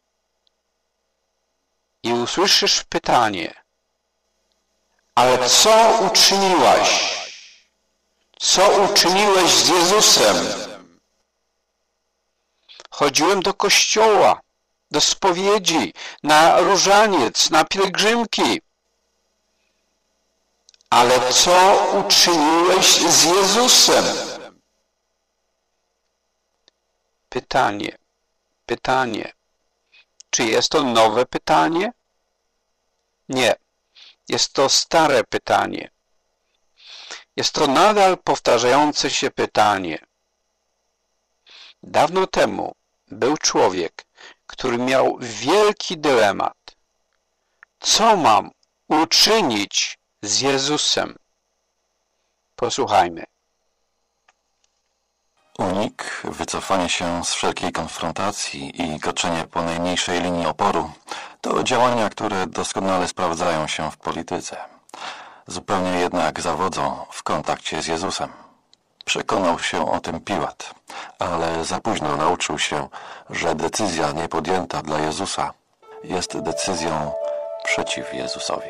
I usłyszysz pytanie: ale co uczyniłaś? Co uczyniłeś z Jezusem? Chodziłem do kościoła, do spowiedzi, na różaniec, na pielgrzymki. Ale co uczyniłeś z Jezusem? Pytanie. Czy jest to nowe pytanie? Nie. Jest to stare pytanie. Jest to nadal powtarzające się pytanie. Dawno temu był człowiek, który miał wielki dylemat. Co mam uczynić z Jezusem? Posłuchajmy. Unik, wycofanie się z wszelkiej konfrontacji i kroczenie po najmniejszej linii oporu to działania, które doskonale sprawdzają się w polityce. Zupełnie jednak zawodzą w kontakcie z Jezusem. Przekonał się o tym Piłat, ale za późno nauczył się, że decyzja nie podjęta dla Jezusa jest decyzją przeciw Jezusowi.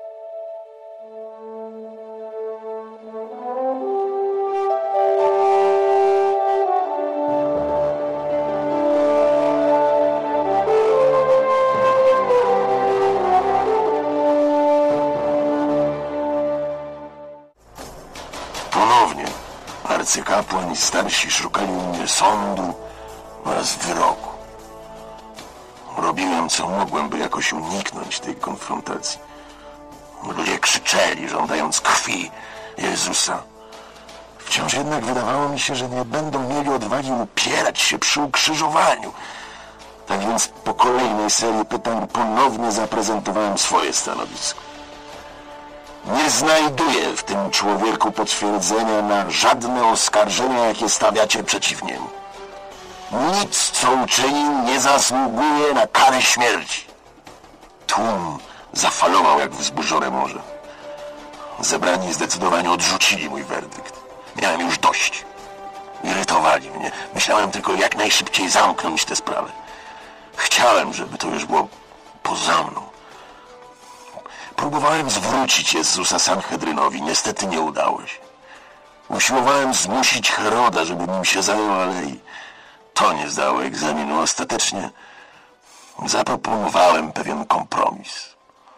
Ponownie arcykapłan i starsi szukali u mnie sądu oraz wyroku. Robiłem co mogłem, by jakoś uniknąć tej konfrontacji. Ludzie krzyczeli, żądając krwi Jezusa. Wciąż jednak wydawało mi się, że nie będą mieli odwagi upierać się przy ukrzyżowaniu. Tak więc po kolejnej serii pytań ponownie zaprezentowałem swoje stanowisko. Nie znajduję w tym człowieku potwierdzenia na żadne oskarżenia, jakie stawiacie przeciw niemu. Nic, co uczynił, nie zasługuje na karę śmierci. Tłum zafalował jak wzburzone morze. Zebrani zdecydowanie odrzucili mój werdykt. Miałem już dość. Irytowali mnie. Myślałem tylko, jak najszybciej zamknąć tę sprawę. Chciałem, żeby to już było poza mną. Próbowałem zwrócić Jezusa Sanhedrynowi. Niestety nie udało się. Usiłowałem zmusić Heroda, żeby nim się zajął, ale i to nie zdało egzaminu. Ostatecznie zaproponowałem pewien kompromis.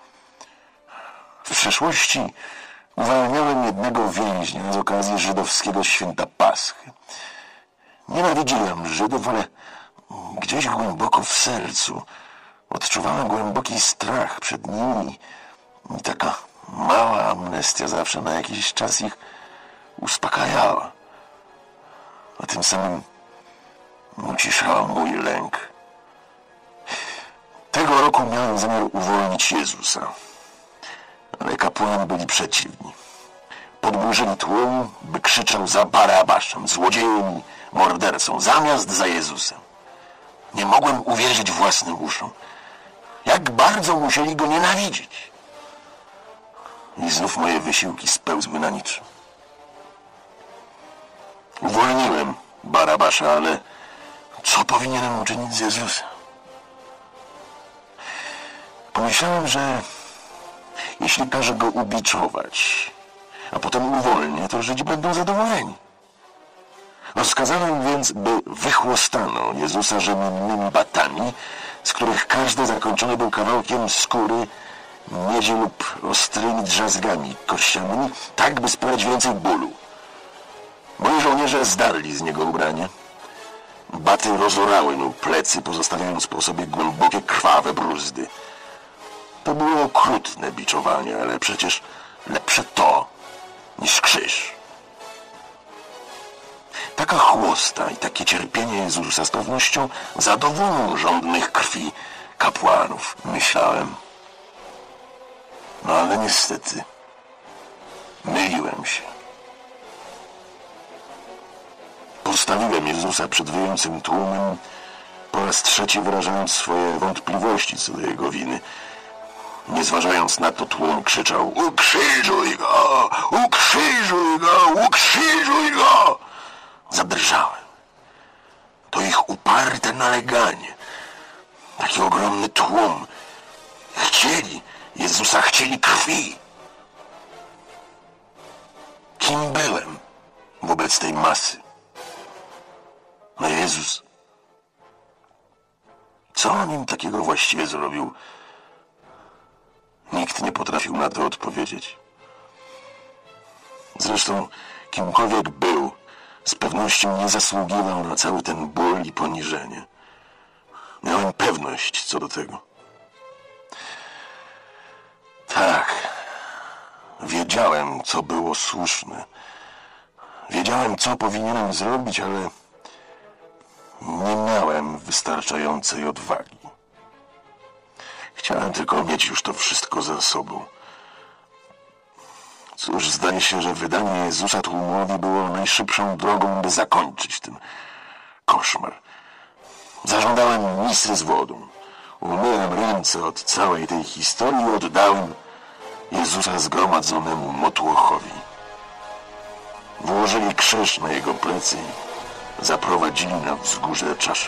W przeszłości uwalniałem jednego więźnia z okazji żydowskiego święta Paschy. Nienawidziłem Żydów, ale gdzieś głęboko w sercu odczuwałem głęboki strach przed nimi i taka mała amnestia zawsze na jakiś czas ich uspokajała, a tym samym uciszała mój lęk. Tego roku miałem zamiar uwolnić Jezusa, ale kapłani byli przeciwni. Podburzyli tłum, by krzyczał za Barabaszem, złodziejem i mordercą, zamiast za Jezusem. Nie mogłem uwierzyć własnym uszom. Jak bardzo musieli go nienawidzić. I znów moje wysiłki spełzły na niczym. Uwolniłem Barabasza, ale co powinienem uczynić z Jezusem? Pomyślałem, że jeśli każę go ubiczować, a potem uwolnię, to Żydzi będą zadowoleni. Rozkazałem więc, by wychłostano Jezusa rzemiennymi batami, z których każdy zakończony był kawałkiem skóry, miedzi lub ostrymi drzazgami kościanymi, tak by sprawiać więcej bólu. Moi żołnierze zdarli z niego ubranie. Baty rozorały mu plecy, pozostawiając po sobie głębokie, krwawe bruzdy. To było okrutne biczowanie, ale przecież lepsze to niż krzyż. Taka chłosta i takie cierpienie Jezusa z pewnością zadowolą żądnych krwi kapłanów, myślałem. No ale niestety myliłem się. Postawiłem Jezusa przed wyjącym tłumem, po raz trzeci wyrażając swoje wątpliwości co do jego winy. Nie zważając na to, tłum krzyczał: ukrzyżuj go! Ukrzyżuj go! Ukrzyżuj go! Zadrżałem. To ich uparte naleganie. Taki ogromny tłum. Chcieli Jezusa, chcieli krwi. Kim byłem wobec tej masy? No Jezus. Co on im takiego właściwie zrobił? Nikt nie potrafił na to odpowiedzieć. Zresztą, kimkolwiek był, z pewnością nie zasługiwał na cały ten ból i poniżenie. Miałem pewność co do tego. Tak, wiedziałem, co było słuszne. Wiedziałem, co powinienem zrobić, ale nie miałem wystarczającej odwagi. Chciałem tylko mieć już to wszystko za sobą. Cóż, zdaje się, że wydanie Jezusa tłumowi było najszybszą drogą, by zakończyć ten koszmar. Zażądałem misy z wodą. Umyłem ręce od całej tej historii i oddałem Jezusa zgromadzonemu motłochowi. Włożyli krzyż na jego plecy i zaprowadzili na wzgórze czaszy.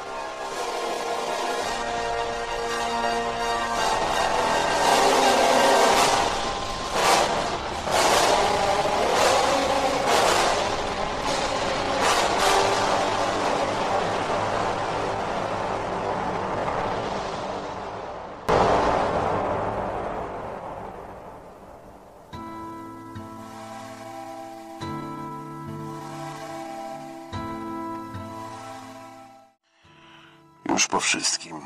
Już po wszystkim.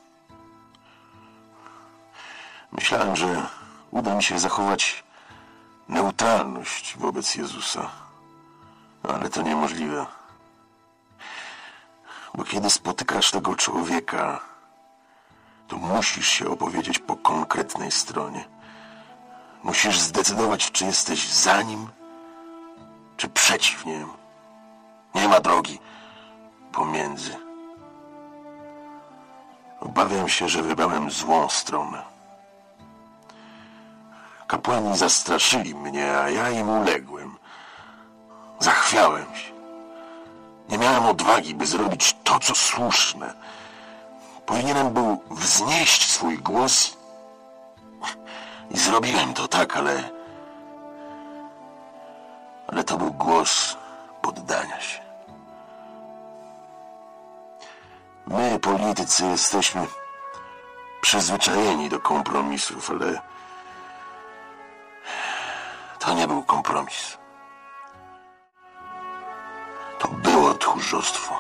Myślałem, że uda mi się zachować neutralność wobec Jezusa, ale to niemożliwe. Bo kiedy spotykasz tego człowieka, to musisz się opowiedzieć po konkretnej stronie. Musisz zdecydować, czy jesteś za nim, czy przeciw niemu. Nie ma drogi pomiędzy. Obawiam się, że wybrałem złą stronę. Kapłani zastraszyli mnie, a ja im uległem. Zachwiałem się. Nie miałem odwagi, by zrobić to, co słuszne. Powinienem był wznieść swój głos i zrobiłem to tak, ale to był głos poddania się. My, politycy, jesteśmy przyzwyczajeni do kompromisów, ale to nie był kompromis. To było tchórzostwo.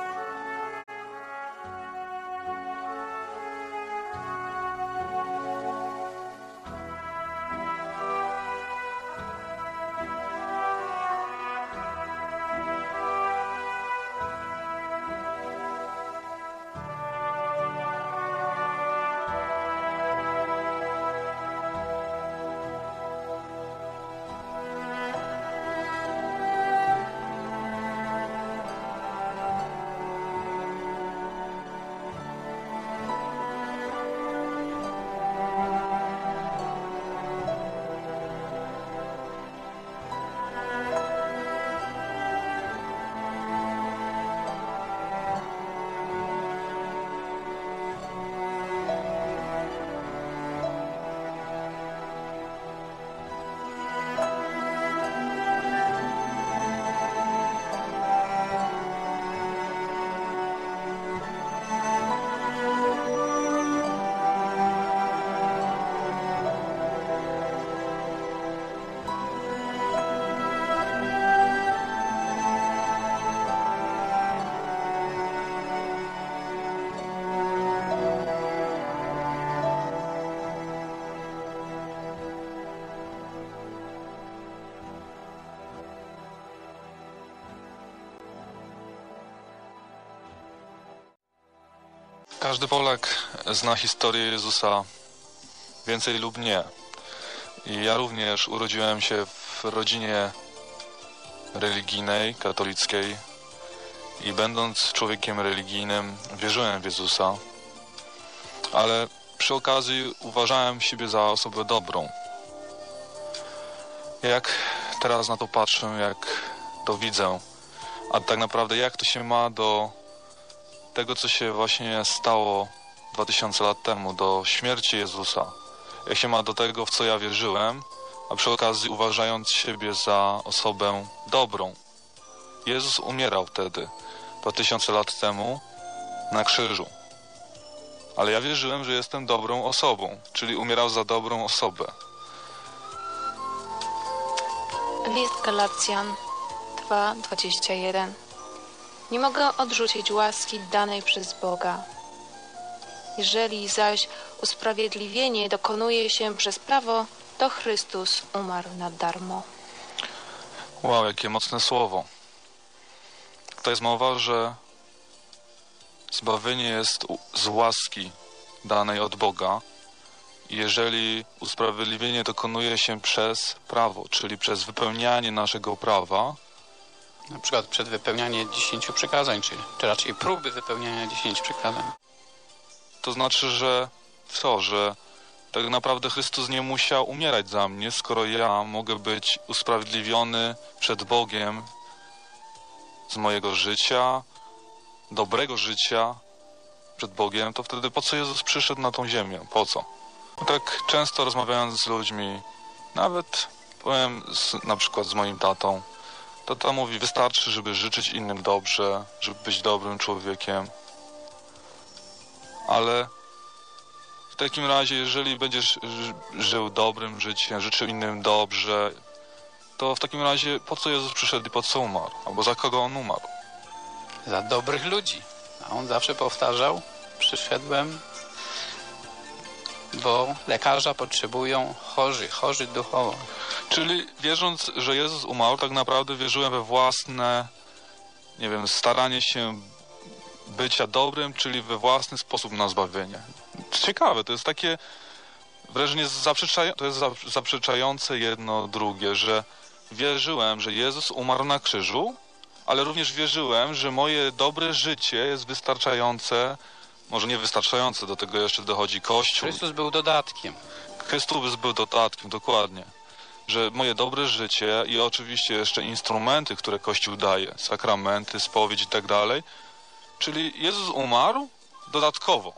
Każdy Polak zna historię Jezusa więcej lub nie. I ja również urodziłem się w rodzinie religijnej, katolickiej i będąc człowiekiem religijnym wierzyłem w Jezusa, ale przy okazji uważałem siebie za osobę dobrą. Jak teraz na to patrzę, jak to widzę, a tak naprawdę jak to się ma do tego, co się właśnie stało 2000 lat temu, do śmierci Jezusa. Jak się ma do tego, w co ja wierzyłem, a przy okazji uważając siebie za osobę dobrą. Jezus umierał wtedy, 2000 lat temu, na krzyżu. Ale ja wierzyłem, że jestem dobrą osobą, czyli umierał za dobrą osobę. List Galacjan 2:21. Nie mogę odrzucić łaski danej przez Boga. Jeżeli zaś usprawiedliwienie dokonuje się przez prawo, to Chrystus umarł na darmo. Wow, jakie mocne słowo. To jest mowa, że zbawienie jest z łaski danej od Boga jeżeli usprawiedliwienie dokonuje się przez prawo, czyli przez wypełnianie naszego prawa, Na przykład przed wypełnianiem 10 przykazań, czy raczej próby wypełniania 10 przykazań. to znaczy, że że tak naprawdę Chrystus nie musiał umierać za mnie, skoro ja mogę być usprawiedliwiony przed Bogiem z mojego życia, dobrego życia przed Bogiem, to wtedy po co Jezus przyszedł na tą ziemię? Po co? Bo tak często rozmawiając z ludźmi, nawet powiem na przykład z moim tatą, tata mówi, wystarczy, żeby życzyć innym dobrze, żeby być dobrym człowiekiem. Ale w takim razie, jeżeli będziesz żył dobrym życiem, życzył innym dobrze, to w takim razie po co Jezus przyszedł i po co umarł? Albo za kogo On umarł? Za dobrych ludzi. A on zawsze powtarzał, przyszedłem, bo lekarza potrzebują chorzy duchowo. Czyli wierząc, że Jezus umarł, tak naprawdę wierzyłem we własne, staranie się bycia dobrym, czyli we własny sposób na zbawienie. Ciekawe, to jest takie wrażenie zaprzeczające jedno drugie, że wierzyłem, że Jezus umarł na krzyżu, ale również wierzyłem, że moje dobre życie jest wystarczające, może nie wystarczające, do tego jeszcze dochodzi Kościół. Chrystus był dodatkiem. Chrystus był dodatkiem, dokładnie. Że moje dobre życie i oczywiście jeszcze instrumenty, które Kościół daje, sakramenty, spowiedź i tak dalej, czyli Jezus umarł dodatkowo.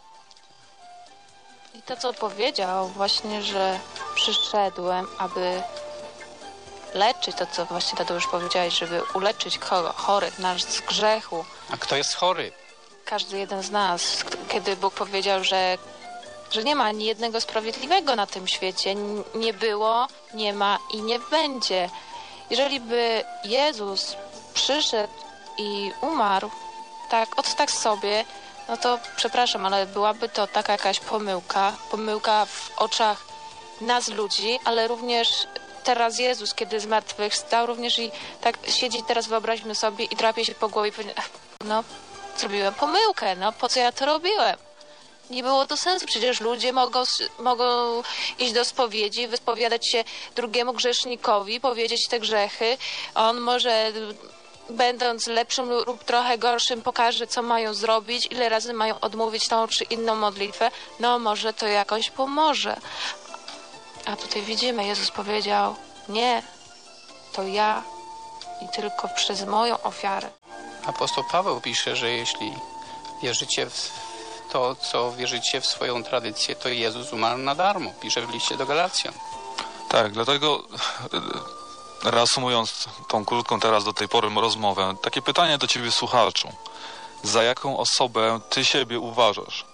I to, co powiedział właśnie, że przyszedłem, aby leczyć, to co właśnie Tadeusz powiedziałeś, żeby uleczyć chorych nas z grzechu. A kto jest chory? Każdy jeden z nas, kiedy Bóg powiedział, że nie ma ani jednego sprawiedliwego na tym świecie, nie było, nie ma i nie będzie. Jeżeli by Jezus przyszedł i umarł tak sobie, no to przepraszam, ale byłaby to taka jakaś pomyłka w oczach nas ludzi, ale również teraz Jezus, kiedy zmartwychwstał, również i tak siedzi teraz, wyobraźmy sobie, i drapie się po głowie i powie, no zrobiłem pomyłkę, no po co ja to robiłem? Nie było to sensu, przecież ludzie mogą iść do spowiedzi, wyspowiadać się drugiemu grzesznikowi, powiedzieć te grzechy, on może, będąc lepszym lub trochę gorszym, pokaże, co mają zrobić, ile razy mają odmówić tą czy inną modlitwę, no może to jakoś pomoże. A tutaj widzimy, Jezus powiedział, nie, to ja i tylko przez moją ofiarę. Apostoł Paweł pisze, że jeśli wierzycie w to, co wierzycie w swoją tradycję, to Jezus umarł na darmo. Pisze w liście do Galacjan. Tak, dlatego reasumując tą krótką teraz do tej pory rozmowę, takie pytanie do ciebie, słuchaczu. Za jaką osobę ty siebie uważasz?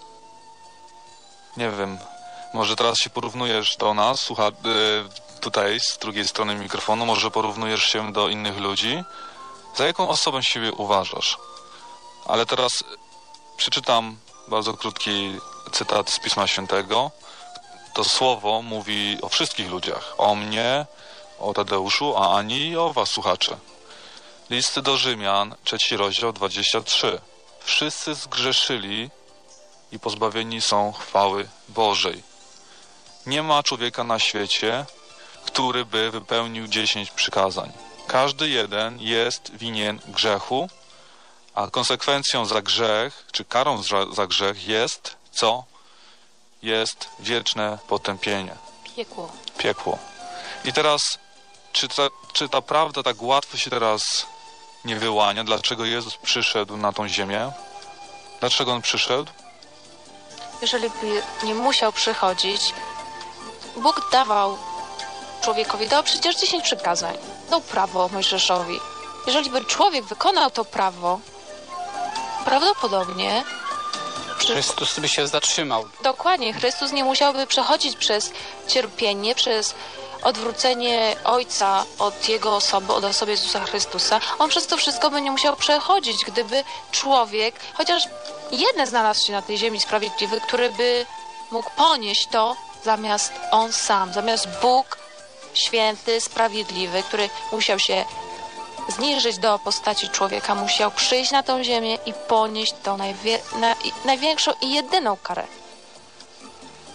Nie wiem, może teraz się porównujesz do nas, tutaj z drugiej strony mikrofonu, może porównujesz się do innych ludzi. Za jaką osobę siebie uważasz? Ale teraz przeczytam bardzo krótki cytat z Pisma Świętego. To słowo mówi o wszystkich ludziach. O mnie, o Tadeuszu, a ani i o was, słuchacze. List do Rzymian, 3 rozdział, 23. Wszyscy zgrzeszyli i pozbawieni są chwały Bożej. Nie ma człowieka na świecie, który by wypełnił 10 przykazań. Każdy jeden jest winien grzechu, a konsekwencją za grzech, czy karą za grzech jest co? Jest wieczne potępienie. Piekło. I teraz, czy ta prawda tak łatwo się teraz nie wyłania? Dlaczego Jezus przyszedł na tą ziemię? Dlaczego On przyszedł? Jeżeli by nie musiał przychodzić, Bóg dawał człowiekowi, dał przecież 10 przykazań, dał prawo Mojżeszowi. Jeżeli by człowiek wykonał to prawo, prawdopodobnie Chrystus by się zatrzymał. Dokładnie, Chrystus nie musiałby przechodzić przez cierpienie, przez odwrócenie Ojca od Jego osoby, od osoby Jezusa Chrystusa. On przez to wszystko by nie musiał przechodzić, gdyby człowiek, chociaż jeden znalazł się na tej ziemi sprawiedliwy, który by mógł ponieść to zamiast on sam, zamiast Bóg święty, sprawiedliwy, który musiał się zniżyć do postaci człowieka, musiał przyjść na tą ziemię i ponieść tą największą i jedyną karę.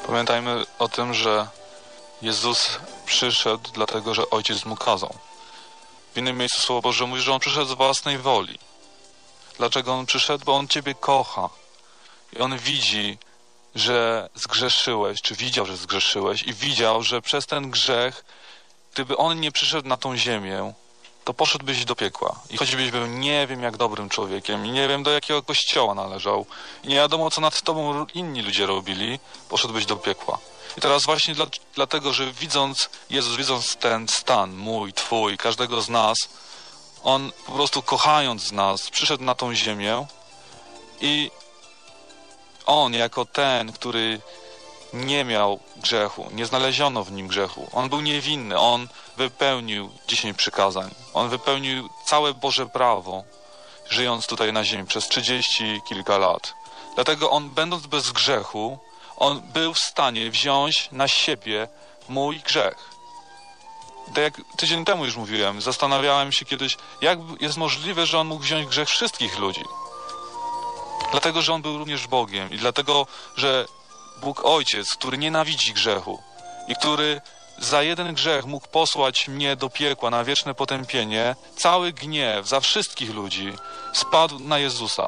Pamiętajmy o tym, że Jezus przyszedł dlatego, że Ojciec mu kazał. W innym miejscu Słowo Boże mówi, że On przyszedł z własnej woli. Dlaczego On przyszedł? Bo On Ciebie kocha. I On widzi, że zgrzeszyłeś, czy widział, że zgrzeszyłeś i widział, że przez ten grzech, gdyby On nie przyszedł na tą ziemię, to poszedłbyś do piekła. I choćbyś był nie wiem jak dobrym człowiekiem i nie wiem do jakiego kościoła należał i nie wiadomo co nad tobą inni ludzie robili, poszedłbyś do piekła. I teraz właśnie dlatego, że Jezus widząc ten stan mój, twój, każdego z nas, On po prostu kochając nas przyszedł na tą ziemię i On jako ten, który nie miał grzechu, nie znaleziono w nim grzechu. On był niewinny, On wypełnił 10 przykazań. On wypełnił całe Boże prawo, żyjąc tutaj na ziemi przez 30 kilka lat. Dlatego On, będąc bez grzechu, On był w stanie wziąć na siebie mój grzech. Tak jak tydzień temu już mówiłem, zastanawiałem się kiedyś, jak jest możliwe, że On mógł wziąć grzech wszystkich ludzi. Dlatego, że On był również Bogiem i dlatego, że Bóg Ojciec, który nienawidzi grzechu i który za jeden grzech mógł posłać mnie do piekła na wieczne potępienie, cały gniew za wszystkich ludzi spadł na Jezusa.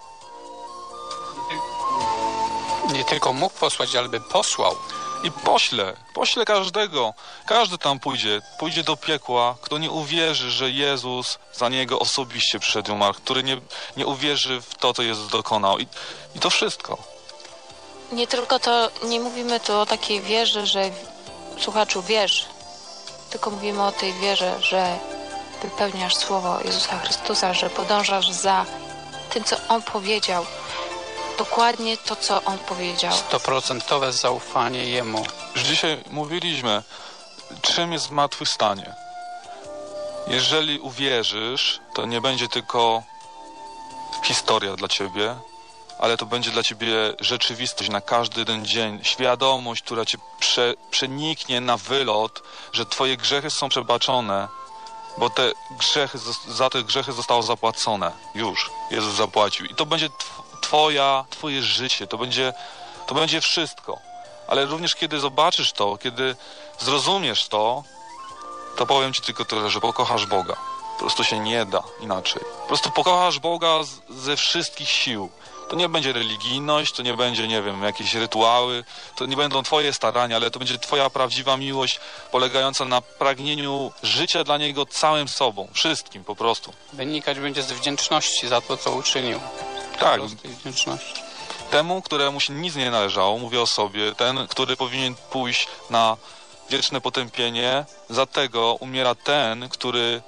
Nie tylko mógł posłać, ale by posłał. I pośle każdego. Każdy tam pójdzie do piekła, kto nie uwierzy, że Jezus za niego osobiście przyszedł i umarł, który nie uwierzy w to, co Jezus dokonał. I to wszystko. Nie tylko to, nie mówimy tu o takiej wierze, że słuchaczu wierz, tylko mówimy o tej wierze, że wypełniasz słowo Jezusa Chrystusa, że podążasz za tym, co On powiedział. Dokładnie to, co On powiedział. 100% zaufanie Jemu. Już dzisiaj mówiliśmy, czym jest zmartwychwstanie. Jeżeli uwierzysz, to nie będzie tylko historia dla ciebie, ale to będzie dla ciebie rzeczywistość na każdy jeden dzień. Świadomość, która cię przeniknie na wylot, że twoje grzechy są przebaczone, bo za te grzechy zostało zapłacone. Już Jezus zapłacił. I to będzie twoje życie. To będzie wszystko. Ale również kiedy zobaczysz to, kiedy zrozumiesz to powiem ci tylko tyle, że pokochasz Boga. Po prostu się nie da inaczej. Po prostu pokochasz Boga ze wszystkich sił. To nie będzie religijność, to nie będzie, nie wiem, jakieś rytuały, to nie będą twoje starania, ale to będzie twoja prawdziwa miłość polegająca na pragnieniu życia dla Niego całym sobą, wszystkim po prostu. Wynikać będzie z wdzięczności za to, co uczynił. Tak. Wdzięczności. Temu, któremu się nic nie należało, mówię o sobie, ten, który powinien pójść na wieczne potępienie, za tego umiera ten, który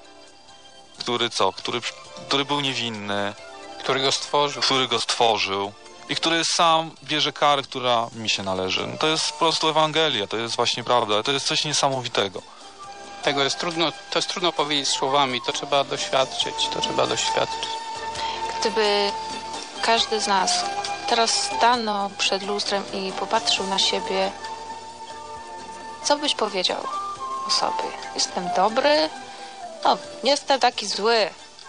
był niewinny, który go stworzył i który sam bierze karę, która mi się należy. No to jest po prostu Ewangelia, to jest właśnie prawda, to jest coś niesamowitego. To jest trudno powiedzieć słowami, to trzeba doświadczyć. Gdyby każdy z nas teraz stanął przed lustrem i popatrzył na siebie, co byś powiedział o sobie? Jestem dobry? No, nie jestem taki zły.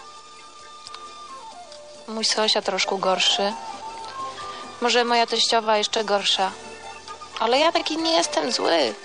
Mój sąsiad troszkę gorszy. Może moja teściowa jeszcze gorsza. Ale ja taki nie jestem zły.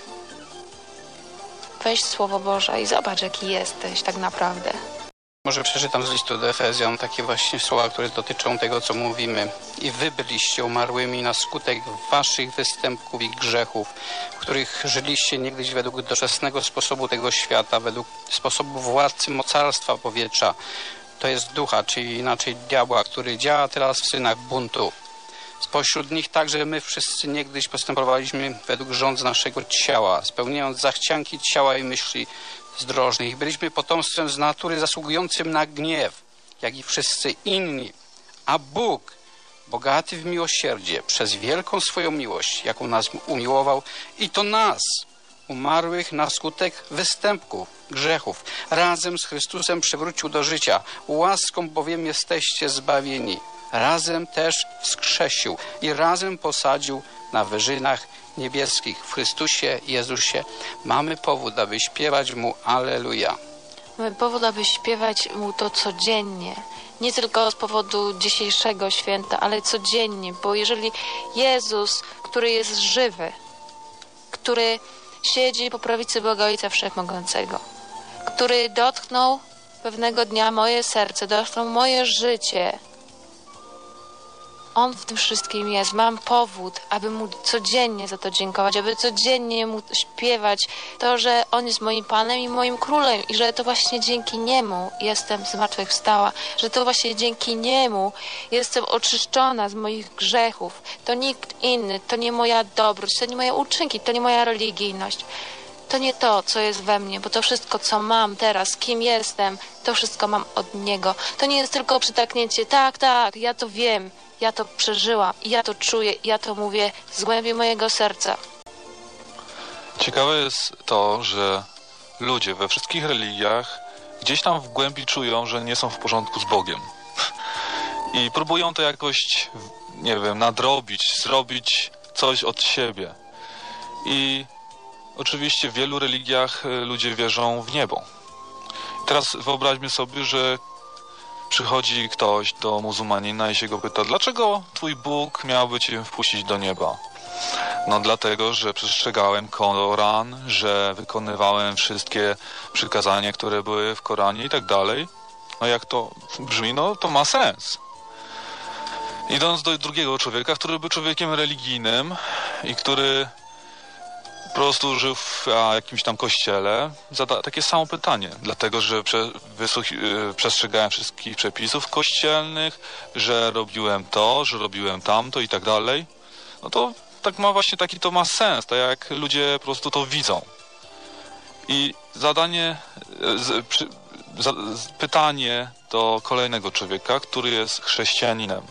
Weź Słowo Boże i zobacz, jaki jesteś tak naprawdę. Może przeczytam z listu do Efezjan takie właśnie słowa, które dotyczą tego, co mówimy. I wy byliście umarłymi na skutek waszych występków i grzechów, w których żyliście niegdyś według doczesnego sposobu tego świata, według sposobu władcy mocarstwa powietrza, to jest ducha, czyli inaczej diabła, który działa teraz w synach buntu. Spośród nich także my wszyscy niegdyś postępowaliśmy według rządz naszego ciała, spełniając zachcianki ciała i myśli zdrożnych. Byliśmy potomstwem z natury zasługującym na gniew, jak i wszyscy inni. A Bóg, bogaty w miłosierdzie, przez wielką swoją miłość, jaką nas umiłował, i to nas, umarłych na skutek występków, grzechów, razem z Chrystusem przywrócił do życia. Łaską bowiem jesteście zbawieni. Razem też wskrzesił i razem posadził na wyżynach niebieskich w Chrystusie Jezusie. Mamy powód, aby śpiewać Mu Alleluja. Mamy powód, aby śpiewać Mu to codziennie. Nie tylko z powodu dzisiejszego święta, ale codziennie. Bo jeżeli Jezus, który jest żywy, który siedzi po prawicy Boga Ojca Wszechmogącego, który dotknął pewnego dnia moje serce, dotknął moje życie. On w tym wszystkim jest. Mam powód, aby Mu codziennie za to dziękować, aby codziennie Mu śpiewać to, że On jest moim Panem i moim Królem i że to właśnie dzięki Niemu jestem zmartwychwstała, że to właśnie dzięki Niemu jestem oczyszczona z moich grzechów. To nikt inny, to nie moja dobroć, to nie moje uczynki, to nie moja religijność. To nie to, co jest we mnie, bo to wszystko, co mam teraz, kim jestem, to wszystko mam od Niego. To nie jest tylko przytaknięcie, tak, ja to wiem, ja to przeżyłam, ja to czuję, ja to mówię z głębi mojego serca. Ciekawe jest to, że ludzie we wszystkich religiach gdzieś tam w głębi czują, że nie są w porządku z Bogiem. I próbują to jakoś, nie wiem, nadrobić, zrobić coś od siebie. I oczywiście w wielu religiach ludzie wierzą w niebo. I teraz wyobraźmy sobie, że przychodzi ktoś do muzułmanina i się go pyta, dlaczego twój Bóg miałby cię wpuścić do nieba? No dlatego, że przestrzegałem Koran, że wykonywałem wszystkie przykazania, które były w Koranie i tak dalej. No jak to brzmi, no to ma sens. Idąc do drugiego człowieka, który był człowiekiem religijnym i który po prostu żył w jakimś tam kościele, zada takie samo pytanie, dlatego że przestrzegałem wszystkich przepisów kościelnych, że robiłem to, że robiłem tamto i tak dalej. No to tak ma właśnie taki to ma sens, tak jak ludzie po prostu to widzą. I pytanie do kolejnego człowieka, który jest chrześcijaninem.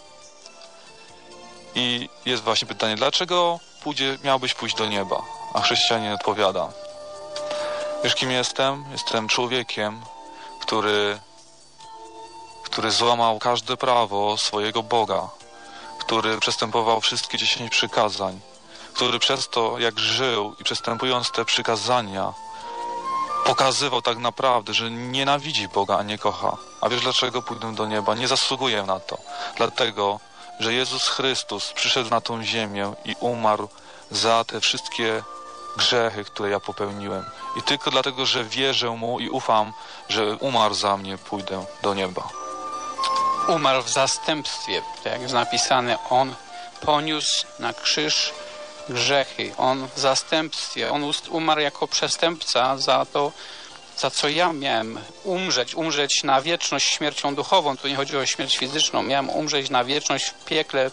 I jest właśnie pytanie, dlaczego miałbyś pójść do nieba? A chrześcijanin odpowiada, wiesz kim jestem? Jestem człowiekiem, który złamał każde prawo swojego Boga, który przestępował wszystkie 10 przykazań, który przez to jak żył i przestępując te przykazania pokazywał tak naprawdę, że nienawidzi Boga, a nie kocha. A wiesz dlaczego pójdę do nieba? Nie zasługuję na to. Dlatego, że Jezus Chrystus przyszedł na tą ziemię i umarł za te wszystkie grzechy, które ja popełniłem. I tylko dlatego, że wierzę Mu i ufam, że umarł za mnie, pójdę do nieba. Umarł w zastępstwie, tak jak jest napisane, On poniósł na krzyż grzechy. On w zastępstwie, On umarł jako przestępca za to, za co ja miałem umrzeć na wieczność śmiercią duchową. Tu nie chodzi o śmierć fizyczną. Miałem umrzeć na wieczność w piekle,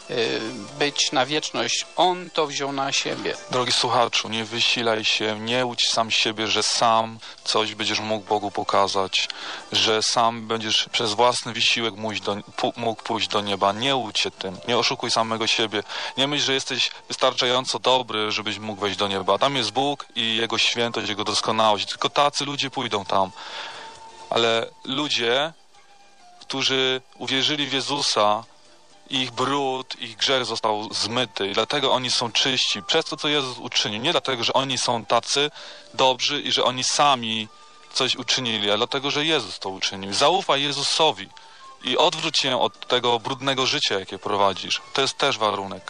być na wieczność. On to wziął na siebie. Drogi słuchaczu, nie wysilaj się, nie łudź sam siebie, że sam coś będziesz mógł Bogu pokazać, że sam będziesz przez własny wysiłek mógł pójść do nieba. Nie łudź się tym, nie oszukuj samego siebie. Nie myśl, że jesteś wystarczająco dobry, żebyś mógł wejść do nieba. Tam jest Bóg i Jego świętość, Jego doskonałość. Tylko tacy ludzie pójdą tam. Ale ludzie, którzy uwierzyli w Jezusa, ich brud, ich grzech został zmyty i dlatego oni są czyści przez to, co Jezus uczynił. Nie dlatego, że oni są tacy dobrzy i że oni sami coś uczynili, ale dlatego, że Jezus to uczynił. Zaufaj Jezusowi i odwróć się od tego brudnego życia, jakie prowadzisz. To jest też warunek.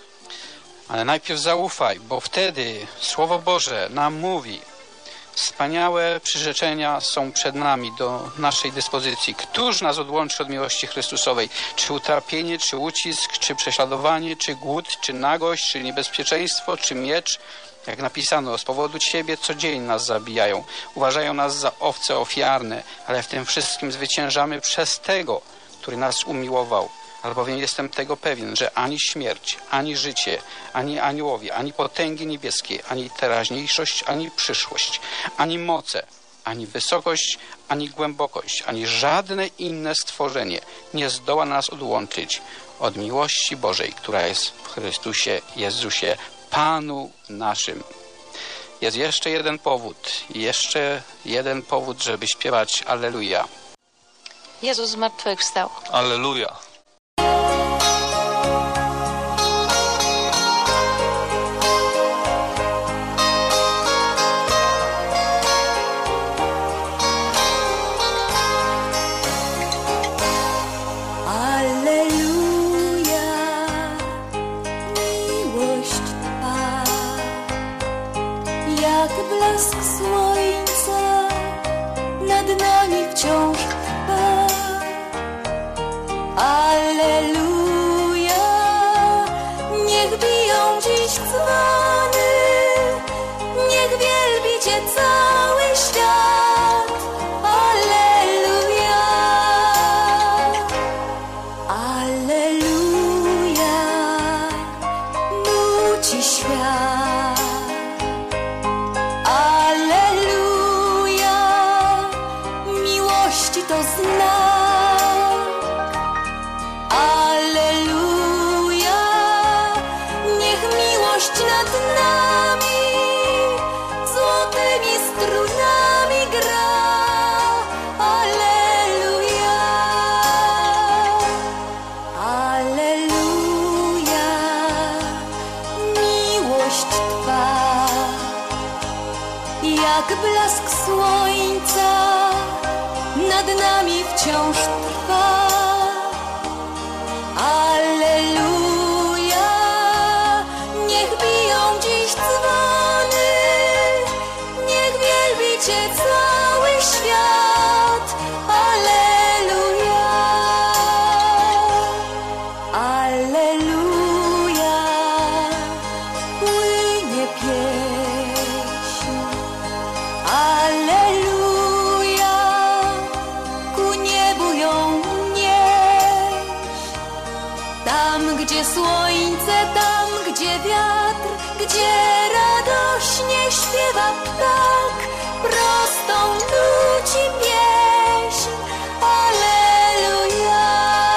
Ale najpierw zaufaj, bo wtedy Słowo Boże nam mówi, wspaniałe przyrzeczenia są przed nami, do naszej dyspozycji. Któż nas odłączy od miłości Chrystusowej? Czy utrapienie, czy ucisk, czy prześladowanie, czy głód, czy nagość, czy niebezpieczeństwo, czy miecz? Jak napisano, z powodu Ciebie co dzień nas zabijają. Uważają nas za owce ofiarne, ale w tym wszystkim zwyciężamy przez Tego, który nas umiłował. Albowiem jestem tego pewien, że ani śmierć, ani życie, ani aniołowie, ani potęgi niebieskie, ani teraźniejszość, ani przyszłość, ani moce, ani wysokość, ani głębokość, ani żadne inne stworzenie nie zdoła nas odłączyć od miłości Bożej, która jest w Chrystusie Jezusie, Panu naszym. Jest jeszcze jeden powód, żeby śpiewać Alleluja. Jezus zmartwychwstał. Alleluja. Miłość Twa jak blask słońca nad nami wciąż trwa. Alleluja, niech biją dziś dzwony, niech wielbi Cię cały świat. Alleluja, alleluja, nuci świat. Alleluja, miłości to znak. Alleluja, niech miłość nad nami złotymi strunami gra. Alleluja, alleluja, miłość Twa jak blask słońca nad nami wciąż trwa. Alleluja, niech biją dziś dzwony, niech wielbi Cię cały świat. Alleluja, alleluja, płynie pieśń. Alleluja, ku niebu ją nieść. Tam, gdzie słońce, tam, gdzie wiatr, gdzie radośnie śpiewa ptak, prostą nuci pieśń. Alleluja.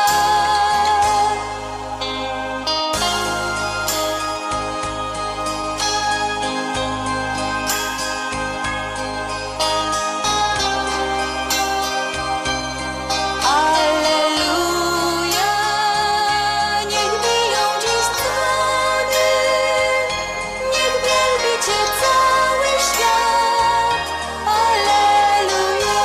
Alleluja, niech biją dziś dzwony, niech wielbi Cię cały świat. Alleluja.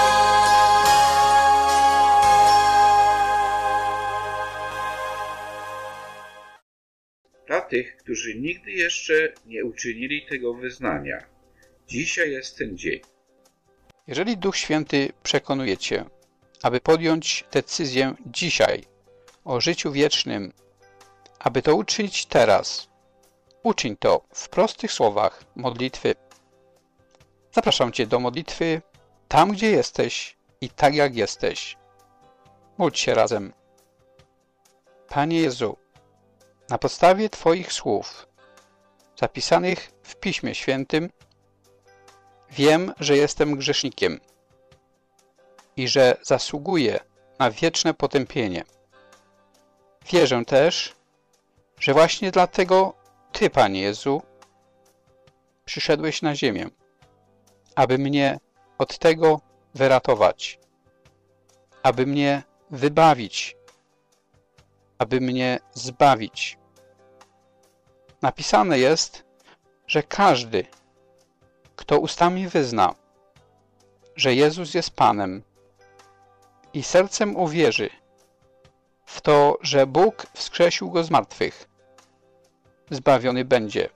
Dla tych, którzy nigdy jeszcze nie uczynili tego wyznania, dzisiaj jest ten dzień. Jeżeli Duch Święty przekonuje Cię, aby podjąć decyzję dzisiaj o życiu wiecznym, aby to uczynić teraz, uczyń to w prostych słowach modlitwy. Zapraszam Cię do modlitwy tam, gdzie jesteś i tak jak jesteś. Módl się razem. Panie Jezu, na podstawie Twoich słów, zapisanych w Piśmie Świętym, wiem, że jestem grzesznikiem i że zasługuję na wieczne potępienie. Wierzę też, że właśnie dlatego Ty, Panie Jezu, przyszedłeś na ziemię, aby mnie od tego wyratować, aby mnie wybawić, aby mnie zbawić. Napisane jest, że każdy, kto ustami wyzna, że Jezus jest Panem i sercem uwierzy w to, że Bóg wskrzesił Go z martwych, zbawiony będzie,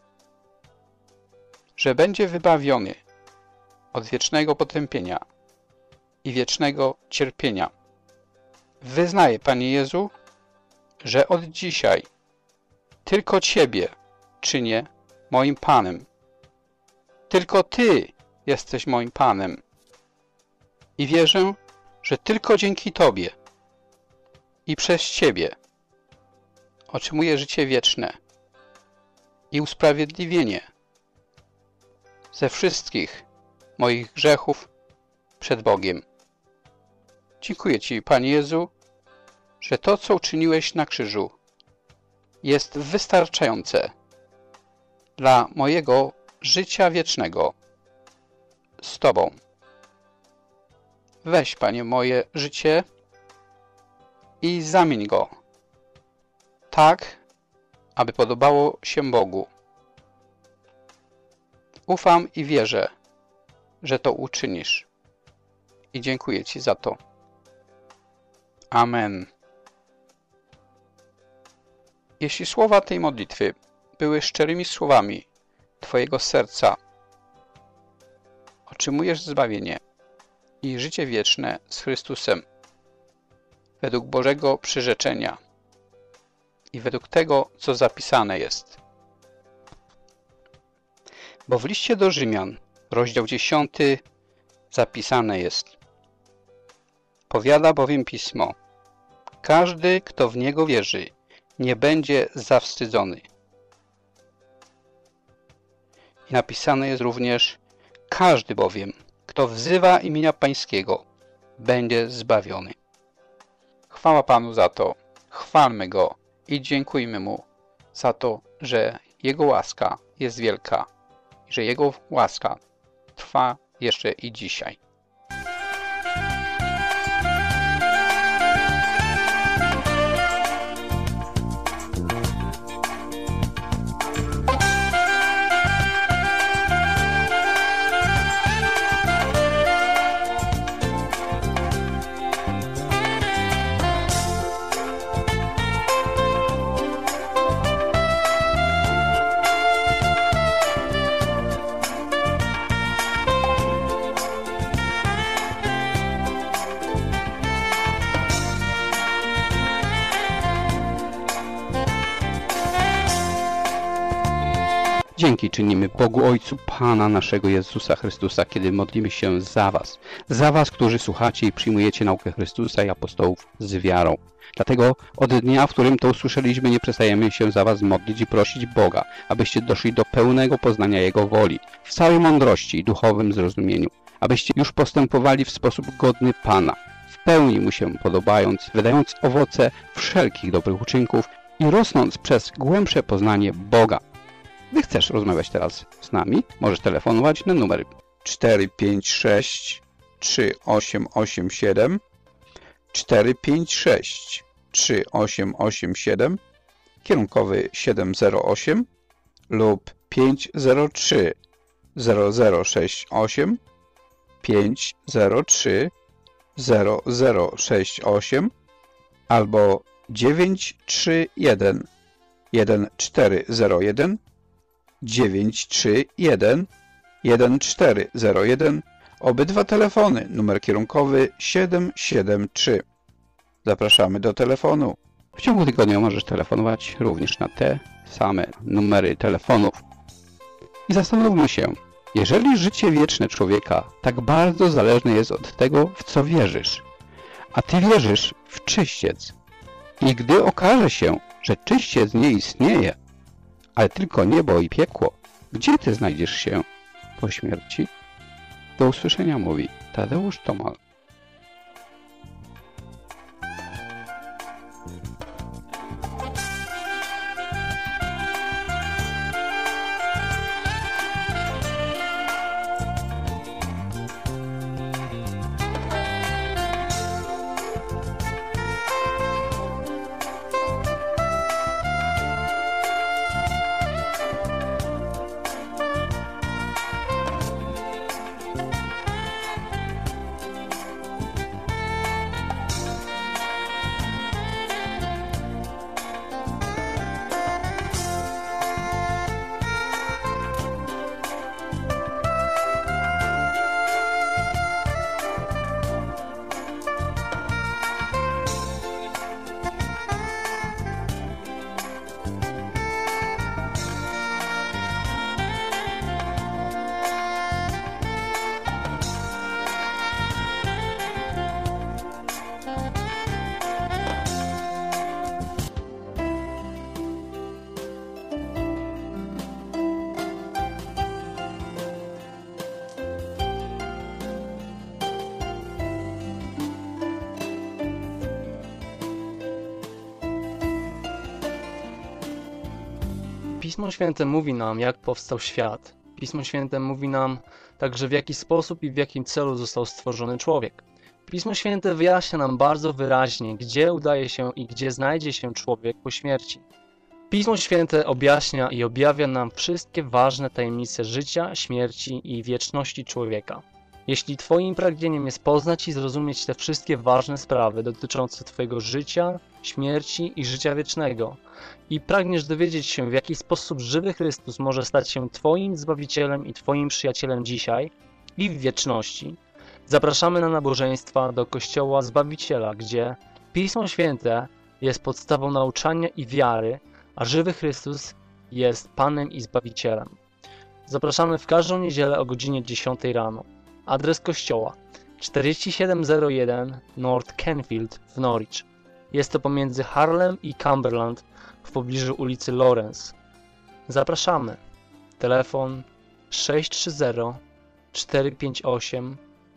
że będzie wybawiony od wiecznego potępienia i wiecznego cierpienia. Wyznaję, Panie Jezu, że od dzisiaj tylko Ciebie czynię moim Panem. Tylko Ty jesteś moim Panem. I wierzę, że tylko dzięki Tobie i przez Ciebie otrzymuję życie wieczne i usprawiedliwienie ze wszystkich moich grzechów przed Bogiem. Dziękuję Ci, Panie Jezu, że to, co uczyniłeś na krzyżu, jest wystarczające dla mojego życia wiecznego z Tobą. Weź, Panie, moje życie i zamień go tak, aby podobało się Bogu. Ufam i wierzę, że to uczynisz. I dziękuję Ci za to. Amen. Jeśli słowa tej modlitwy były szczerymi słowami Twojego serca otrzymujesz zbawienie i życie wieczne z Chrystusem według Bożego przyrzeczenia i według tego, co zapisane jest. Bo w liście do Rzymian, rozdział 10, zapisane jest: powiada bowiem Pismo: każdy, kto w Niego wierzy, nie będzie zawstydzony. I napisane jest również: każdy bowiem, kto wzywa imienia Pańskiego, będzie zbawiony. Chwała Panu za to, chwalmy Go i dziękujmy Mu za to, że Jego łaska jest wielka i że Jego łaska trwa jeszcze i dzisiaj. Dzięki czynimy Bogu Ojcu Pana naszego Jezusa Chrystusa, kiedy modlimy się za Was, którzy słuchacie i przyjmujecie naukę Chrystusa i apostołów z wiarą. Dlatego od dnia, w którym to usłyszeliśmy, nie przestajemy się za Was modlić i prosić Boga, abyście doszli do pełnego poznania Jego woli, w całej mądrości i duchowym zrozumieniu, abyście już postępowali w sposób godny Pana, w pełni Mu się podobając, wydając owoce wszelkich dobrych uczynków i rosnąc przez głębsze poznanie Boga. Gdy chcesz rozmawiać teraz z nami, możesz telefonować na numer 456 3887 456 3887, kierunkowy 708 lub 503 0068 503 0068 albo 931 1401 931 1401. Obydwa telefony, numer kierunkowy 773. Zapraszamy do telefonu. W ciągu tygodnia możesz telefonować również na te same numery telefonów. I zastanówmy się, jeżeli życie wieczne człowieka tak bardzo zależne jest od tego, w co wierzysz, a ty wierzysz w czyściec, i gdy okaże się, że czyściec nie istnieje, ale tylko niebo i piekło, gdzie ty znajdziesz się po śmierci? Do usłyszenia, mówi Tadeusz Tomal. Pismo Święte mówi nam, jak powstał świat. Pismo Święte mówi nam także, w jaki sposób i w jakim celu został stworzony człowiek. Pismo Święte wyjaśnia nam bardzo wyraźnie, gdzie udaje się i gdzie znajdzie się człowiek po śmierci. Pismo Święte objaśnia i objawia nam wszystkie ważne tajemnice życia, śmierci i wieczności człowieka. Jeśli Twoim pragnieniem jest poznać i zrozumieć te wszystkie ważne sprawy dotyczące Twojego życia, śmierci i życia wiecznego i pragniesz dowiedzieć się, w jaki sposób żywy Chrystus może stać się Twoim Zbawicielem i Twoim przyjacielem dzisiaj, i w wieczności. Zapraszamy na nabożeństwa do Kościoła Zbawiciela, gdzie Pismo Święte jest podstawą nauczania i wiary, a żywy Chrystus jest Panem i Zbawicielem. Zapraszamy w każdą niedzielę o godzinie 10 rano. Adres kościoła 4701 North Kenfield w Norwich. Jest to pomiędzy Harlem i Cumberland w pobliżu ulicy Lawrence. Zapraszamy. Telefon 630 458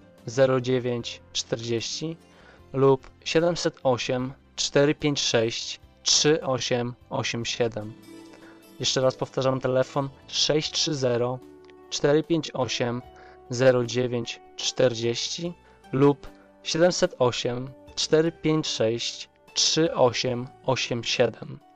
0940 lub 708 456 3887. Jeszcze raz powtarzam telefon 630 458 0940 lub 708 456 3887.